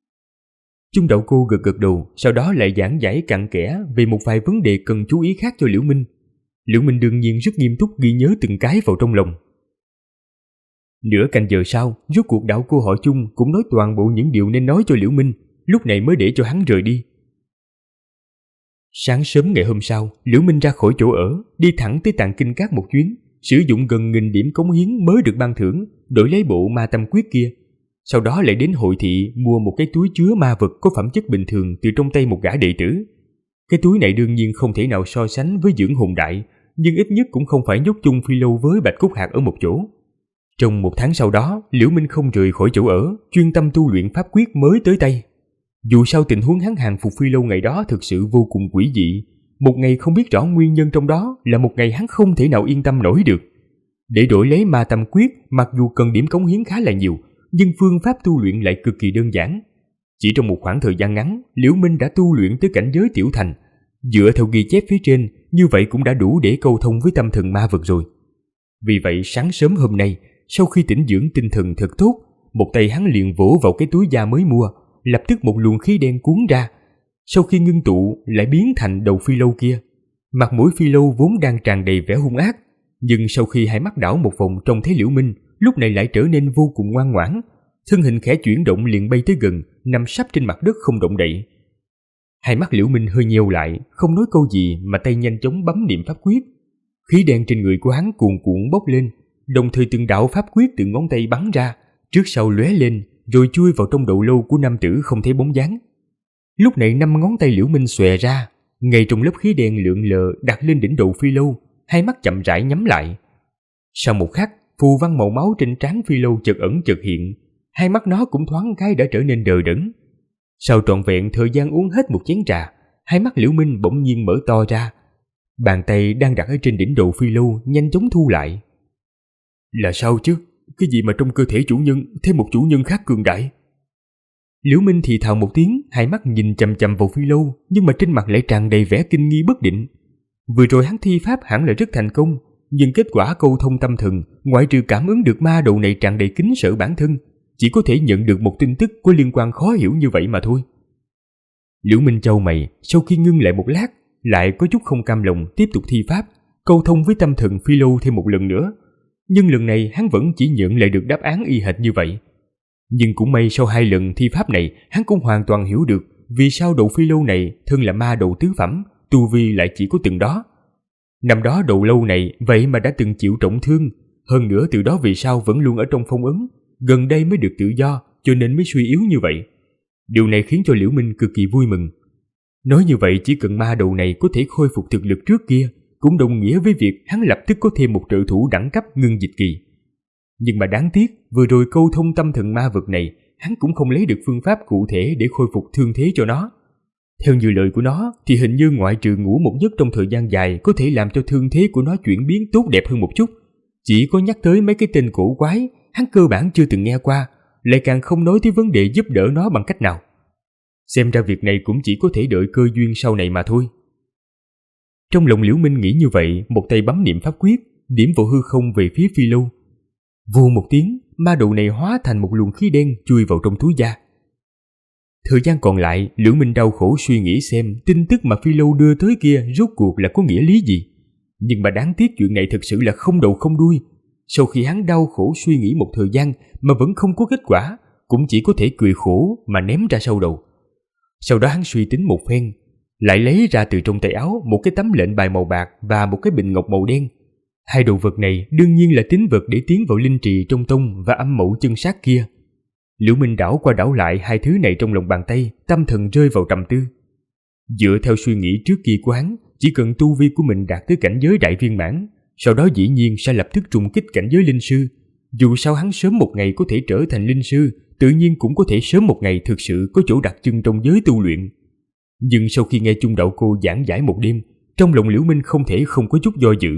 Speaker 2: Chung đạo cô gật gật đầu, sau đó lại giảng giải cặn kẽ về một vài vấn đề cần chú ý khác cho Liễu Minh. Liễu Minh đương nhiên rất nghiêm túc ghi nhớ từng cái vào trong lòng. Nửa canh giờ sau, rốt cuộc đạo cô họ Chung cũng nói toàn bộ những điều nên nói cho Liễu Minh, lúc này mới để cho hắn rời đi. Sáng sớm ngày hôm sau, Liễu Minh ra khỏi chỗ ở, đi thẳng tới Tạng Kinh Các một chuyến, sử dụng gần 1000 điểm cống hiến mới được ban thưởng, đổi lấy bộ ma tâm quyết kia. Sau đó lại đến hội thị mua một cái túi chứa ma vật có phẩm chất bình thường từ trong tay một gã đệ tử. Cái túi này đương nhiên không thể nào so sánh với dưỡng hồn đại, nhưng ít nhất cũng không phải nhốt chung phi lâu với Bạch Cốt Hạc ở một chỗ. Trong 1 tháng sau đó, Liễu Minh không rời khỏi chỗ ở, chuyên tâm tu luyện pháp quyết mới tới tay. Dù sao tình huống hắn hàng phục phi lâu ngày đó thực sự vô cùng quỷ dị, một ngày không biết rõ nguyên nhân trong đó là một ngày hắn không thể nào yên tâm nổi được. Để đổi lấy ma tâm quyết, mặc dù cần điểm cống hiến khá là nhiều, nhưng phương pháp tu luyện lại cực kỳ đơn giản. Chỉ trong một khoảng thời gian ngắn, Liễu Minh đã tu luyện tới cảnh giới tiểu thành. Dựa theo ghi chép phía trên, như vậy cũng đã đủ để câu thông với tâm thần ma vật rồi. Vì vậy sáng sớm hôm nay, sau khi tĩnh dưỡng tinh thần thật tốt, một tay hắn liền vỗ vào cái túi da mới mua, lập tức một luồng khí đen cuốn ra. Sau khi ngưng tụ lại biến thành đầu phi lâu kia. Mặt mũi phi lâu vốn đang tràn đầy vẻ hung ác, nhưng sau khi hai mắt đảo một vòng trông thấy Liễu Minh, lúc này lại trở nên vô cùng ngoan ngoãn. Thân hình khẽ chuyển động liền bay tới gần, nằm sắp trên mặt đất không động đậy. Hai mắt Liễu Minh hơi nheo lại, không nói câu gì mà tay nhanh chóng bấm niệm pháp quyết. Khí đen trên người của hắn cuồn cuộn bốc lên, đồng thời từng đạo pháp quyết từ ngón tay bắn ra, trước sau lóe lên, rồi chui vào trong đầu lâu của nam tử không thấy bóng dáng. Lúc này 5 ngón tay Liễu Minh xòe ra, ngay trong lớp khí đen lượn lờ đặt lên đỉnh đầu phi lâu, hai mắt chậm rãi nhắm lại. Sau một khắc, phù văn màu máu trên trán Phi Lâu chợt ẩn chợt hiện, hai mắt nó cũng thoáng cái đã trở nên đờ đẫn. Sau trọn vẹn thời gian uống hết một chén trà, hai mắt Liễu Minh bỗng nhiên mở to ra. Bàn tay đang đặt ở trên đỉnh đầu Phi Lâu nhanh chóng thu lại. Là sao chứ? Cái gì mà trong cơ thể chủ nhân thêm một chủ nhân khác cường đại? Liễu Minh thì thào một tiếng, hai mắt nhìn chằm chằm vào Phi Lâu, nhưng mà trên mặt lại tràn đầy vẻ kinh nghi bất định. Vừa rồi hắn thi pháp hẳn là rất thành công, nhưng kết quả câu thông tâm thần, ngoại trừ cảm ứng được ma đầu này tràn đầy kính sợ bản thân, chỉ có thể nhận được một tin tức có liên quan khó hiểu như vậy mà thôi. Liễu Minh chau mày, sau khi ngưng lại một lát, lại có chút không cam lòng tiếp tục thi pháp, câu thông với tâm thần Phi Lâu thêm một lần nữa. Nhưng lần này hắn vẫn chỉ nhận lại được đáp án y hệt như vậy. Nhưng cũng may sau 2 lần thi pháp này, hắn cũng hoàn toàn hiểu được vì sao đầu Phi Lâu này thân là ma đầu tứ phẩm, tu vi lại chỉ có từng đó. Năm đó đầu lâu này vậy mà đã từng chịu trọng thương, hơn nữa từ đó vì sao vẫn luôn ở trong phong ấn, gần đây mới được tự do, cho nên mới suy yếu như vậy. Điều này khiến cho Liễu Minh cực kỳ vui mừng. Nói như vậy, chỉ cần ma đầu này có thể khôi phục thực lực trước kia, cũng đồng nghĩa với việc hắn lập tức có thêm một trợ thủ đẳng cấp ngưng dịch kỳ. Nhưng mà đáng tiếc, vừa rồi câu thông tâm thần ma vật này, hắn cũng không lấy được phương pháp cụ thể để khôi phục thương thế cho nó. Theo như lời của nó, thì hình như ngoại trừ ngủ một giấc trong thời gian dài có thể làm cho thương thế của nó chuyển biến tốt đẹp hơn một chút, chỉ có nhắc tới mấy cái tên cổ quái, hắn cơ bản chưa từng nghe qua, lại càng không nói tới vấn đề giúp đỡ nó bằng cách nào. Xem ra việc này cũng chỉ có thể đợi cơ duyên sau này mà thôi. Trong lòng Liễu Minh nghĩ như vậy, một tay bấm niệm pháp quyết, điểm vào hư không về phía Phi Lâu. Vù một tiếng, ma đầu này hóa thành một luồng khí đen chui vào trong túi da. Thời gian còn lại, Liễu Minh đau khổ suy nghĩ xem tin tức mà Phi Lâu đưa tới kia rốt cuộc là có nghĩa lý gì. Nhưng mà đáng tiếc chuyện này thực sự là không đầu không đuôi. Sau khi hắn đau khổ suy nghĩ một thời gian mà vẫn không có kết quả, cũng chỉ có thể cười khổ mà ném ra sau đầu. Sau đó hắn suy tính một phen, lại lấy ra từ trong tay áo một cái tấm lệnh bài màu bạc và một cái bình ngọc màu đen. Hai đồ vật này đương nhiên là tín vật để tiến vào linh trì trong tông và âm mẫu chân sát kia. Liễu Minh đảo qua đảo lại hai thứ này trong lòng bàn tay, tâm thần rơi vào trầm tư. Dựa theo suy nghĩ trước kia của hắn, chỉ cần tu vi của mình đạt tới cảnh giới đại viên mãn, sau đó dĩ nhiên sẽ lập tức trùng kích cảnh giới linh sư. Dù sao hắn sớm một ngày có thể trở thành linh sư, tự nhiên cũng có thể sớm một ngày thực sự có chỗ đặt chân trong giới tu luyện. Nhưng sau khi nghe Chung Đạo Cô giảng giải một đêm, trong lòng Liễu Minh không thể không có chút do dự.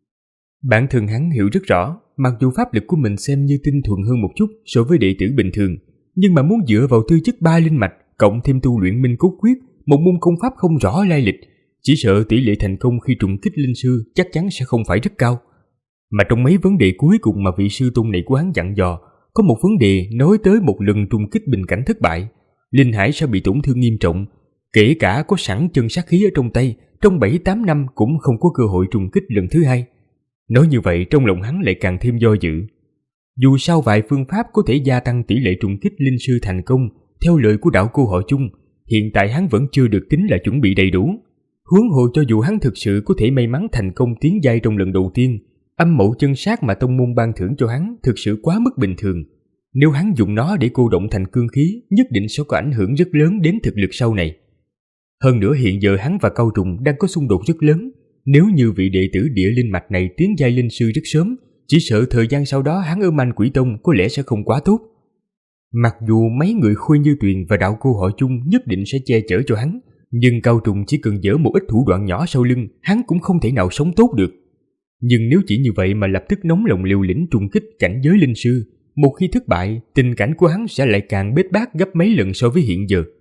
Speaker 2: Bản thân hắn hiểu rất rõ, mặc dù pháp lực của mình xem như tinh thuần hơn một chút so với đệ tử bình thường, nhưng mà muốn dựa vào tư chất 3 linh mạch cộng thêm tu luyện minh cốt quyết, một môn công pháp không rõ lai lịch, chỉ sợ tỷ lệ thành công khi trùng kích linh sư chắc chắn sẽ không phải rất cao. Mà trong mấy vấn đề cuối cùng mà vị sư tôn này của hắn dặn dò, có một vấn đề nói tới một lần trùng kích bình cảnh thất bại, linh hải sẽ bị tổn thương nghiêm trọng, kể cả có sẵn chân sát khí ở trong tay, trong 7-8 năm cũng không có cơ hội trùng kích lần thứ hai. Nói như vậy trong lòng hắn lại càng thêm do dự. Dù sao vài phương pháp có thể gia tăng tỷ lệ trùng kích linh sư thành công, theo lời của đạo cô họ Chung, hiện tại hắn vẫn chưa được tính là chuẩn bị đầy đủ. Huống hồ cho dù hắn thực sự có thể may mắn thành công tiến giai trong lần đầu tiên, âm mẫu chân sát mà tông môn ban thưởng cho hắn thực sự quá mức bình thường. Nếu hắn dùng nó để cô động thành cương khí, nhất định sẽ có ảnh hưởng rất lớn đến thực lực sau này. Hơn nữa hiện giờ hắn và Cao Trùng đang có xung đột rất lớn. Nếu như vị đệ tử địa linh mạch này tiến giai linh sư rất sớm, chỉ sợ thời gian sau đó hắn ở Manh Quỷ Tông có lẽ sẽ không quá tốt. Mặc dù mấy người Khôi Như Tuyền và đạo cô họ Chung nhất định sẽ che chở cho hắn, nhưng Cao Trùng chỉ cần giở một ít thủ đoạn nhỏ sau lưng, hắn cũng không thể nào sống tốt được. Nhưng nếu chỉ như vậy mà lập tức nóng lòng liều lĩnh trùng kích cảnh giới linh sư, một khi thất bại, tình cảnh của hắn sẽ lại càng bết bát gấp mấy lần so với hiện giờ.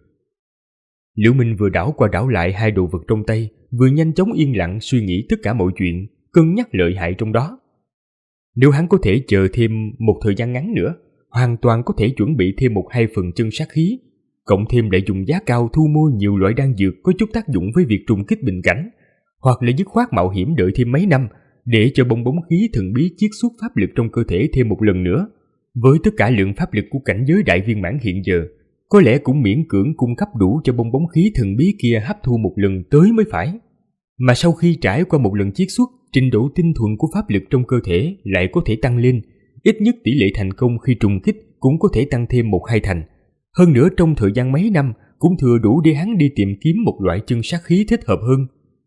Speaker 2: Liễu Minh vừa đảo qua đảo lại hai đồ vật trong tay, vừa nhanh chóng yên lặng suy nghĩ tất cả mọi chuyện, cân nhắc lợi hại trong đó. Nếu hắn có thể chờ thêm một thời gian ngắn nữa, hoàn toàn có thể chuẩn bị thêm 1-2 phần chân sát khí, cộng thêm lại dùng giá cao thu mua nhiều loại đan dược có chút tác dụng với việc trùng kích bình cảnh, hoặc là dứt khoát mạo hiểm đợi thêm mấy năm để cho bong bóng khí thần bí chiết xuất pháp lực trong cơ thể thêm một lần nữa. Với tất cả lượng pháp lực của cảnh giới đại viên mãn hiện giờ, có lẽ cũng miễn cưỡng cung cấp đủ cho bong bóng khí thần bí kia hấp thu một lần tới mới phải. Mà sau khi trải qua một lần chiết xuất, trình độ tinh thuần của pháp lực trong cơ thể lại có thể tăng lên, ít nhất tỷ lệ thành công khi trùng kích cũng có thể tăng thêm 1-2 thành. Hơn nữa trong thời gian mấy năm cũng thừa đủ để hắn đi tìm kiếm một loại chân sát khí thích hợp hơn.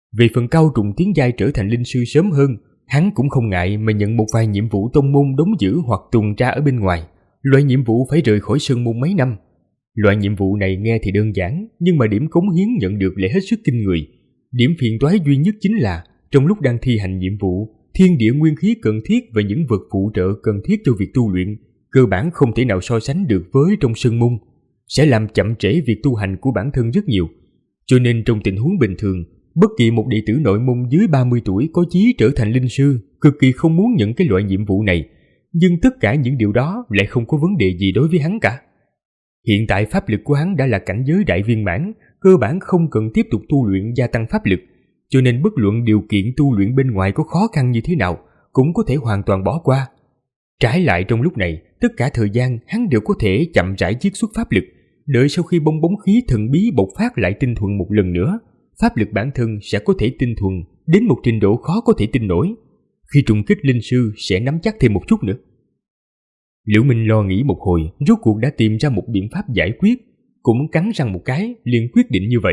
Speaker 2: Về phần Cao Trùng tiến giai trở thành linh sư sớm hơn, hắn cũng không ngại mà nhận một vài nhiệm vụ tông môn đóng giữ hoặc tuần tra ở bên ngoài. Loại nhiệm vụ phải rời khỏi sơn môn mấy năm. Loại nhiệm vụ này nghe thì đơn giản, nhưng mà điểm cống hiến nhận được lại hết sức kinh người. Điểm phiền toái duy nhất chính là trong lúc đang thi hành nhiệm vụ, thiên địa nguyên khí cần thiết và những vật phụ trợ cần thiết cho việc tu luyện cơ bản không thể nào so sánh được với trong sơn môn, sẽ làm chậm trễ việc tu hành của bản thân rất nhiều. Cho nên trong tình huống bình thường, bất kỳ một đệ tử nội môn dưới 30 tuổi có chí trở thành linh sư cực kỳ không muốn nhận cái loại nhiệm vụ này, nhưng tất cả những điều đó lại không có vấn đề gì đối với hắn cả. Hiện tại pháp lực của hắn đã là cảnh giới đại viên mãn, cơ bản không cần tiếp tục tu luyện gia tăng pháp lực, cho nên bất luận điều kiện tu luyện bên ngoài có khó khăn như thế nào cũng có thể hoàn toàn bỏ qua. Trái lại trong lúc này, tất cả thời gian hắn đều có thể chậm rãi chiết xuất pháp lực, đợi sau khi bong bóng khí thần bí bộc phát lại tinh thuần một lần nữa, pháp lực bản thân sẽ có thể tinh thuần đến một trình độ khó có thể tin nổi. Khi trùng kích linh sư sẽ nắm chắc thêm một chút nữa. Liễu Minh lo nghĩ một hồi, rốt cuộc đã tìm ra một biện pháp giải quyết, cũng cắn răng một cái, liền quyết định như vậy.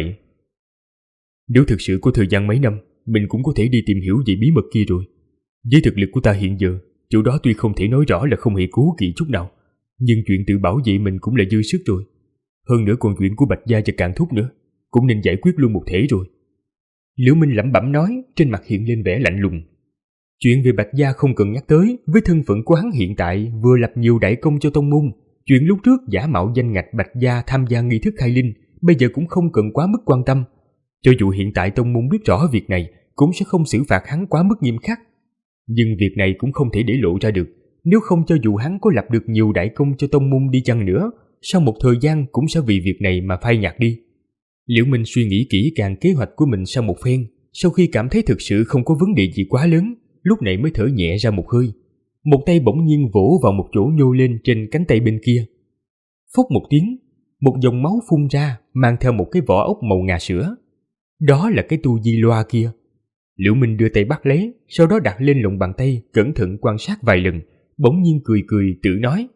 Speaker 2: Nếu thực sự có thời gian mấy năm, mình cũng có thể đi tìm hiểu về bí mật kia rồi. Với thực lực của ta hiện giờ, chỗ đó tuy không thể nói rõ là không hề cố kỵ chút nào, nhưng chuyện tự bảo vệ mình cũng là dư sức rồi. Hơn nữa còn chuyện của Bạch Gia và Càn Thúc nữa, cũng nên giải quyết luôn một thể rồi. Liễu Minh lẩm bẩm nói, trên mặt hiện lên vẻ lạnh lùng. Chuyện về Bạch Gia không cần nhắc tới, với thân phận của hắn hiện tại vừa lập nhiều đại công cho tông môn, chuyện lúc trước giả mạo danh ngạch Bạch Gia tham gia nghi thức khai linh, bây giờ cũng không cần quá mức quan tâm. Cho dù hiện tại tông môn biết rõ việc này, cũng sẽ không xử phạt hắn quá mức nghiêm khắc. Nhưng việc này cũng không thể để lộ ra được, nếu không cho dù hắn có lập được nhiều đại công cho tông môn đi chăng nữa, sau một thời gian cũng sẽ vì việc này mà phai nhạt đi. Liễu Minh suy nghĩ kỹ càng kế hoạch của mình sau một phen, sau khi cảm thấy thực sự không có vấn đề gì quá lớn, lúc này mới thở nhẹ ra một hơi. Một tay bỗng nhiên vỗ vào một chỗ nhô lên trên cánh tay bên kia. Phốc một tiếng, một dòng máu phun ra mang theo một cái vỏ ốc màu ngà sữa. Đó là cái tu di loa kia. Liễu Minh đưa tay bắt lấy, sau đó đặt lên lòng bàn tay, cẩn thận quan sát vài lần, bỗng nhiên cười cười tự nói.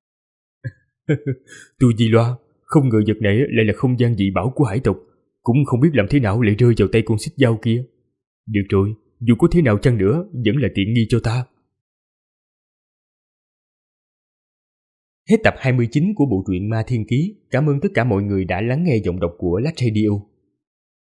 Speaker 2: Tu di loa, không ngờ vật này lại là không gian dị bảo của hải tộc, cũng không biết làm thế nào lại rơi vào tay con xích dao kia. Được rồi, dù có thế nào chăng nữa, vẫn là tiện nghi cho ta. Hết tập 29 của bộ truyện Ma Thiên Ký. Cảm ơn tất cả mọi người đã lắng nghe giọng đọc của Lách Radio.